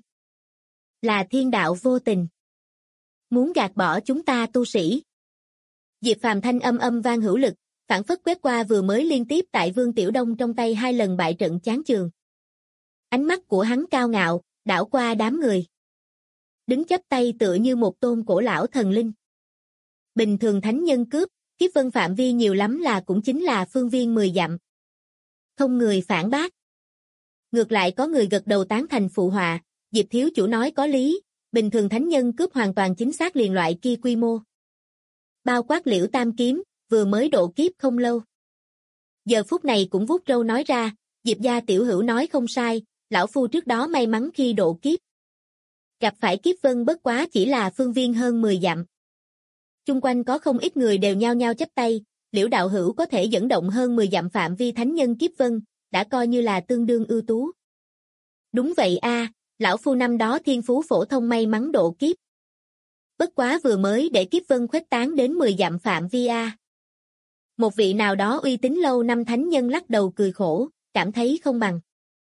Là thiên đạo vô tình. Muốn gạt bỏ chúng ta tu sĩ. Diệp Phàm thanh âm vang hữu lực, phản phất quét qua vừa mới liên tiếp tại Vương Tiểu Đông trong tay 2 lần bại trận chán chường. Ánh mắt của hắn cao ngạo, đảo qua đám người. Đứng chắp tay tựa như một tôn cổ lão thần linh. Bình thường thánh nhân cướp, kiếp vân phạm vi nhiều lắm là cũng chính là phương viên 10 dặm. Không người phản bác. Ngược lại có người gật đầu tán thành phụ họa, Diệp thiếu chủ nói có lý, bình thường thánh nhân cướp hoàn toàn chính xác liền loại kia quy mô. Bao quát Liễu Tam Kiếm, vừa mới độ kiếp không lâu. Giờ phút này cũng vuốt râu nói ra, Diệp gia tiểu hữu nói không sai, lão phu trước đó may mắn khi độ kiếp. Gặp phải kiếp vân bất quá chỉ là phương viên hơn 10 dặm. Chung quanh có không ít người đều nhao nhao chắp tay, Liễu đạo hữu có thể dẫn động hơn 10 dặm phạm vi thánh nhân kiếp vân, đã coi như là tương đương ưu tú. Đúng vậy a, lão phu năm đó thiên phú phổ thông may mắn độ kiếp. Bất quá vừa mới để kiếp vân khuếch tán đến 10 dặm phạm vi a. Một vị nào đó uy tín lâu năm thánh nhân lắc đầu cười khổ, cảm thấy không bằng.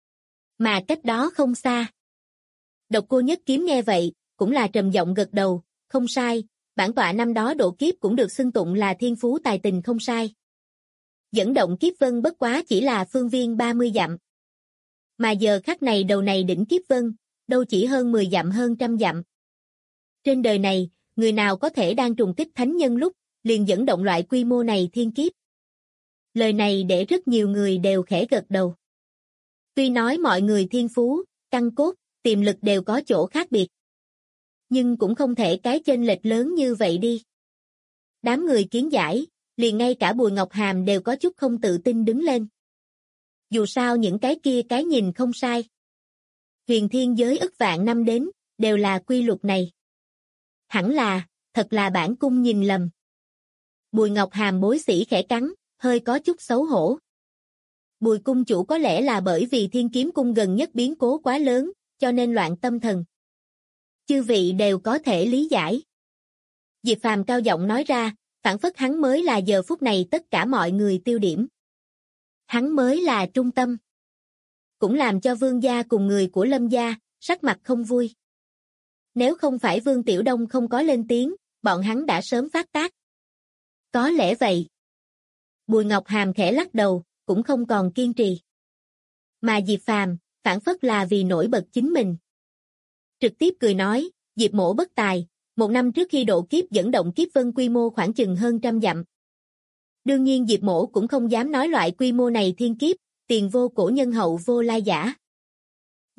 Mà cách đó không xa. Độc Cô Nhất Kiếm nghe vậy, cũng là trầm giọng gật đầu, không sai, bản tọa năm đó độ kiếp cũng được xưng tụng là thiên phú tài tình không sai. Dẫn động kiếp vân bất quá chỉ là phương viên 30 dặm. Mà giờ khắc này đầu này đỉnh kiếp vân, đâu chỉ hơn 10 dặm hơn trăm dặm. Trên đời này, người nào có thể đang trùng kích thánh nhân lúc, liền dẫn động loại quy mô này thiên kiếp. Lời này để rất nhiều người đều khẽ gật đầu. Tuy nói mọi người thiên phú, căn cốt, tiềm lực đều có chỗ khác biệt. Nhưng cũng không thể cái chênh lệch lớn như vậy đi. Đám người kiến giải, liền ngay cả Bùi Ngọc Hàm đều có chút không tự tin đứng lên. Dù sao những cái kia cái nhìn không sai. Huyền thiên giới ức vạn năm đến, đều là quy luật này. Hẳn là, thật là bản cung nhìn lầm. Bùi Ngọc Hàm bối sĩ khẽ cắn, hơi có chút xấu hổ. Bùi cung chủ có lẽ là bởi vì Thiên Kiếm Cung gần nhất biến cố quá lớn, cho nên loạn tâm thần. Chư vị đều có thể lý giải. Diệp Phàm cao giọng nói ra, phảng phất hắn mới là giờ phút này tất cả mọi người tiêu điểm. Hắn mới là trung tâm. Cũng làm cho Vương gia cùng người của Lâm gia, sắc mặt không vui. Nếu không phải Vương Tiểu Đông không có lên tiếng, bọn hắn đã sớm phát tác. Có lẽ vậy. Bùi Ngọc Hàm khẽ lắc đầu, cũng không còn kiên trì. Mà Diệp Phàm, phảng phất là vì nổi bật chính mình. Trực tiếp cười nói, Diệp mỗ bất tài, 1 năm trước khi độ kiếp dẫn động kiếp vân quy mô khoảng chừng hơn trăm dặm. Đương nhiên Diệp mỗ cũng không dám nói loại quy mô này thiên kiếp, tiền vô cổ nhân hậu vô lai giả.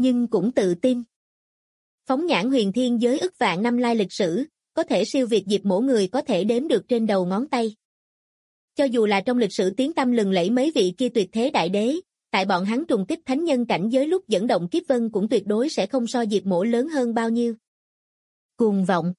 nhưng cũng tự tin. Phóng nhãn huyền thiên giới ức vạn năm lai lịch sử, có thể siêu việt Diệp Mỗ người có thể đếm được trên đầu ngón tay. Cho dù là trong lịch sử tiếng tăm lừng lẫy mấy vị kia tuyệt thế đại đế, tại bọn hắn trùng kích thánh nhân cảnh giới lúc dẫn động kiếp vân cũng tuyệt đối sẽ không so Diệp Mỗ lớn hơn bao nhiêu. Cuồng vọng,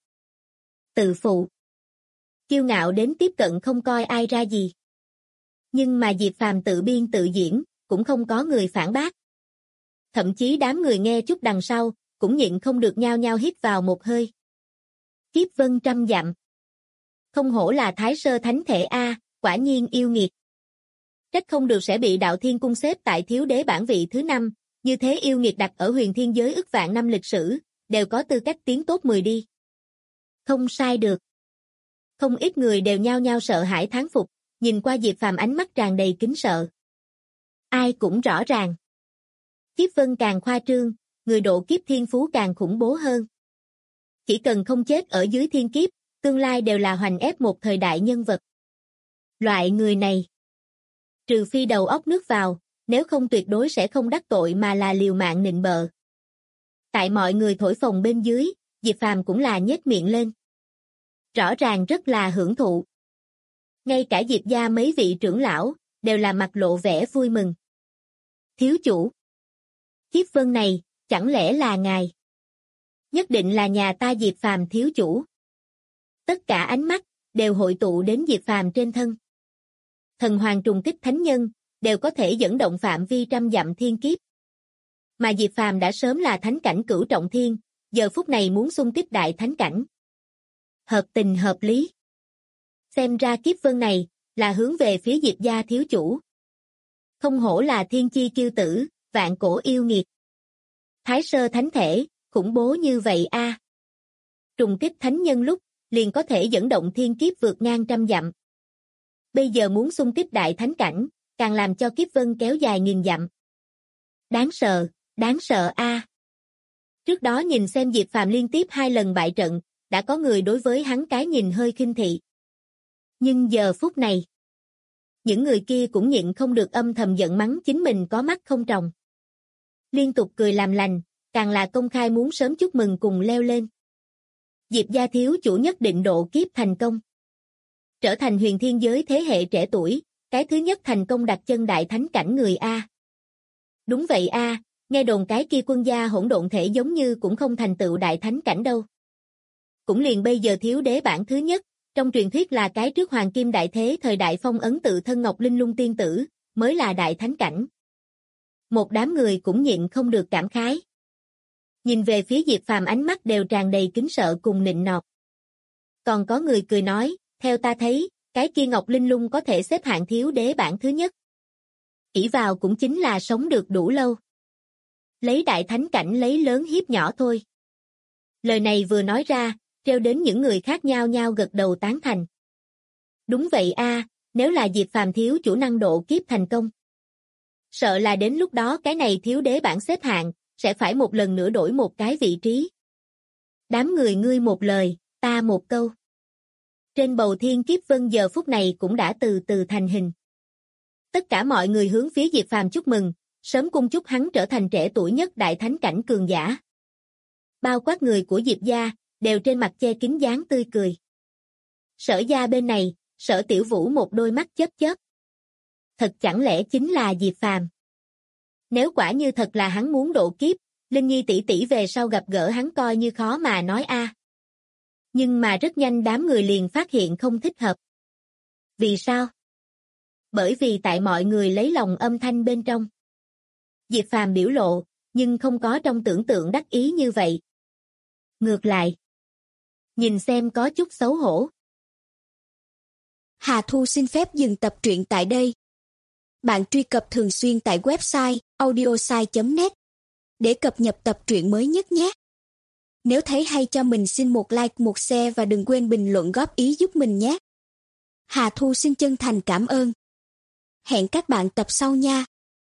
tự phụ, kiêu ngạo đến tiếp cận không coi ai ra gì. Nhưng mà Diệp Phàm tự biên tự diễn, cũng không có người phản bác. Thậm chí đám người nghe chút đằng sau, cũng nhịn không được nhao nhao hít vào một hơi. Kiếp vân trăm dặm. Không hổ là Thái Sơ Thánh Thể A, quả nhiên yêu nghiệt. Trách không được sẽ bị Đạo Thiên Cung xếp tại thiếu đế bảng vị thứ 5, như thế yêu nghiệt đặt ở huyền thiên giới ức vạn năm lịch sử, đều có tư cách tiến top 10 đi. Không sai được. Không ít người đều nhao nhao sợ hãi thán phục, nhìn qua Diệp Phàm ánh mắt tràn đầy kính sợ. Ai cũng rõ ràng. Kiếp vân càng khoa trương, người độ kiếp thiên phú càng khủng bố hơn. Chỉ cần không chết ở dưới thiên kiếp, tương lai đều là hoành ép một thời đại nhân vật. Loại người này, trừ phi đầu óc nước vào, nếu không tuyệt đối sẽ không đắc tội mà là liều mạng nịnh bợ. Tại mọi người thổi phồng bên dưới, Diệp Phàm cũng là nhếch miệng lên. Rõ ràng rất là hưởng thụ. Ngay cả Diệp gia mấy vị trưởng lão, đều là mặt lộ vẻ vui mừng. Thiếu chủ, kiếp vân này, chẳng lẽ là ngài? Nhất định là nhà ta Diệp Phàm thiếu chủ. Tất cả ánh mắt, đều hội tụ đến Diệp Phàm trên thân. Thần hoàng trùng kích thánh nhân, đều có thể dẫn động phạm vi trăm dặm thiên kiếp. Mà Diệp Phàm đã sớm là thánh cảnh cửu trọng thiên, giờ phút này muốn xung kích đại thánh cảnh. Hợp tình hợp lý. Xem ra kiếp vân này, là hướng về phía Diệp gia thiếu chủ. Không hổ là thiên chi kiêu tử, vạn cổ yêu nghiệt. Thái Sơ Thánh Thể, khủng bố như vậy a. Trùng kích thánh nhân lúc, liền có thể dẫn động thiên kiếp vượt ngang trăm dặm. Bây giờ muốn xung kích đại thánh cảnh, càng làm cho kiếp vân kéo dài nghìn dặm. Đáng sợ a. Trước đó nhìn xem Diệp Phàm liên tiếp 2 lần bại trận, đã có người đối với hắn cái nhìn hơi khinh thị. Nhưng giờ phút này, những người kia cũng nhịn không được âm thầm giận mắng chính mình có mắt không tròng. Liên tục cười làm lành, càng là công khai muốn sớm chúc mừng cùng leo lên. Diệp gia thiếu chủ nhất định độ kiếp thành công. Trở thành huyền thiên giới thế hệ trẻ tuổi, cái thứ nhất thành công đặt chân đại thánh cảnh người A. Đúng vậy A, nghe đồn cái kia quân gia hỗn độn thể giống như cũng không thành tựu đại thánh cảnh đâu. Cũng liền bây giờ thiếu đế bảng thứ nhất, trong truyền thuyết là cái trước hoàng kim đại thế thời đại phong ấn tự thân Ngọc Linh Lung tiên tử, mới là đại thánh cảnh. Một đám người cũng nhịn không được cảm khái. Nhìn về phía Diệp Phàm ánh mắt đều tràn đầy kính sợ cùng nịnh nọt. Còn có người cười nói, theo ta thấy, cái kia Ngọc Linh Lung có thể xếp hạng thiếu đế bảng thứ nhất. Ỷ vào cũng chính là sống được đủ lâu. Lấy đại thánh cảnh lấy lớn hiếp nhỏ thôi. Lời này vừa nói ra, treo đến những người khác nhao nhao gật đầu tán thành. Đúng vậy a, nếu là Diệp Phàm thiếu chủ năng độ kiếp thành công. Sợ là đến lúc đó cái này thiếu đế bảng xếp hạng, sẽ phải một lần nữa đổi một cái vị trí. Đám người ngươi một lời, ta một câu. Trên bầu thiên kiếp vân giờ phút này cũng đã từ từ thành hình. Tất cả mọi người hướng phía Diệp Phàm chúc mừng, sớm cung chúc hắn trở thành trẻ tuổi nhất đại thánh cảnh cường giả. Bao quát người của Diệp gia, đều trên mặt che kín dáng tươi cười. Sở gia bên này, Sở Tiểu Vũ một đôi mắt chớp chớp. Thật chẳng lẽ chính là Diệp Phàm? Nếu quả như thật là hắn muốn độ kiếp, Linh Nhi tỷ tỷ về sau gặp gỡ hắn coi như khó mà nói a. Nhưng mà rất nhanh đám người liền phát hiện không thích hợp. Vì sao? Bởi vì tại mọi người lấy lòng âm thanh bên trong. Diệp Phàm biểu lộ, nhưng không có trong tưởng tượng đắc ý như vậy. Ngược lại, nhìn xem có chút xấu hổ. Hà Thu xin phép dừng tập truyện tại đây. Bạn truy cập thường xuyên tại website audiosai.net để cập nhật tập truyện mới nhất nhé. Nếu thấy hay cho mình xin một like, một share và đừng quên bình luận góp ý giúp mình nhé. Hà Thu xin chân thành cảm ơn. Hẹn các bạn tập sau nha.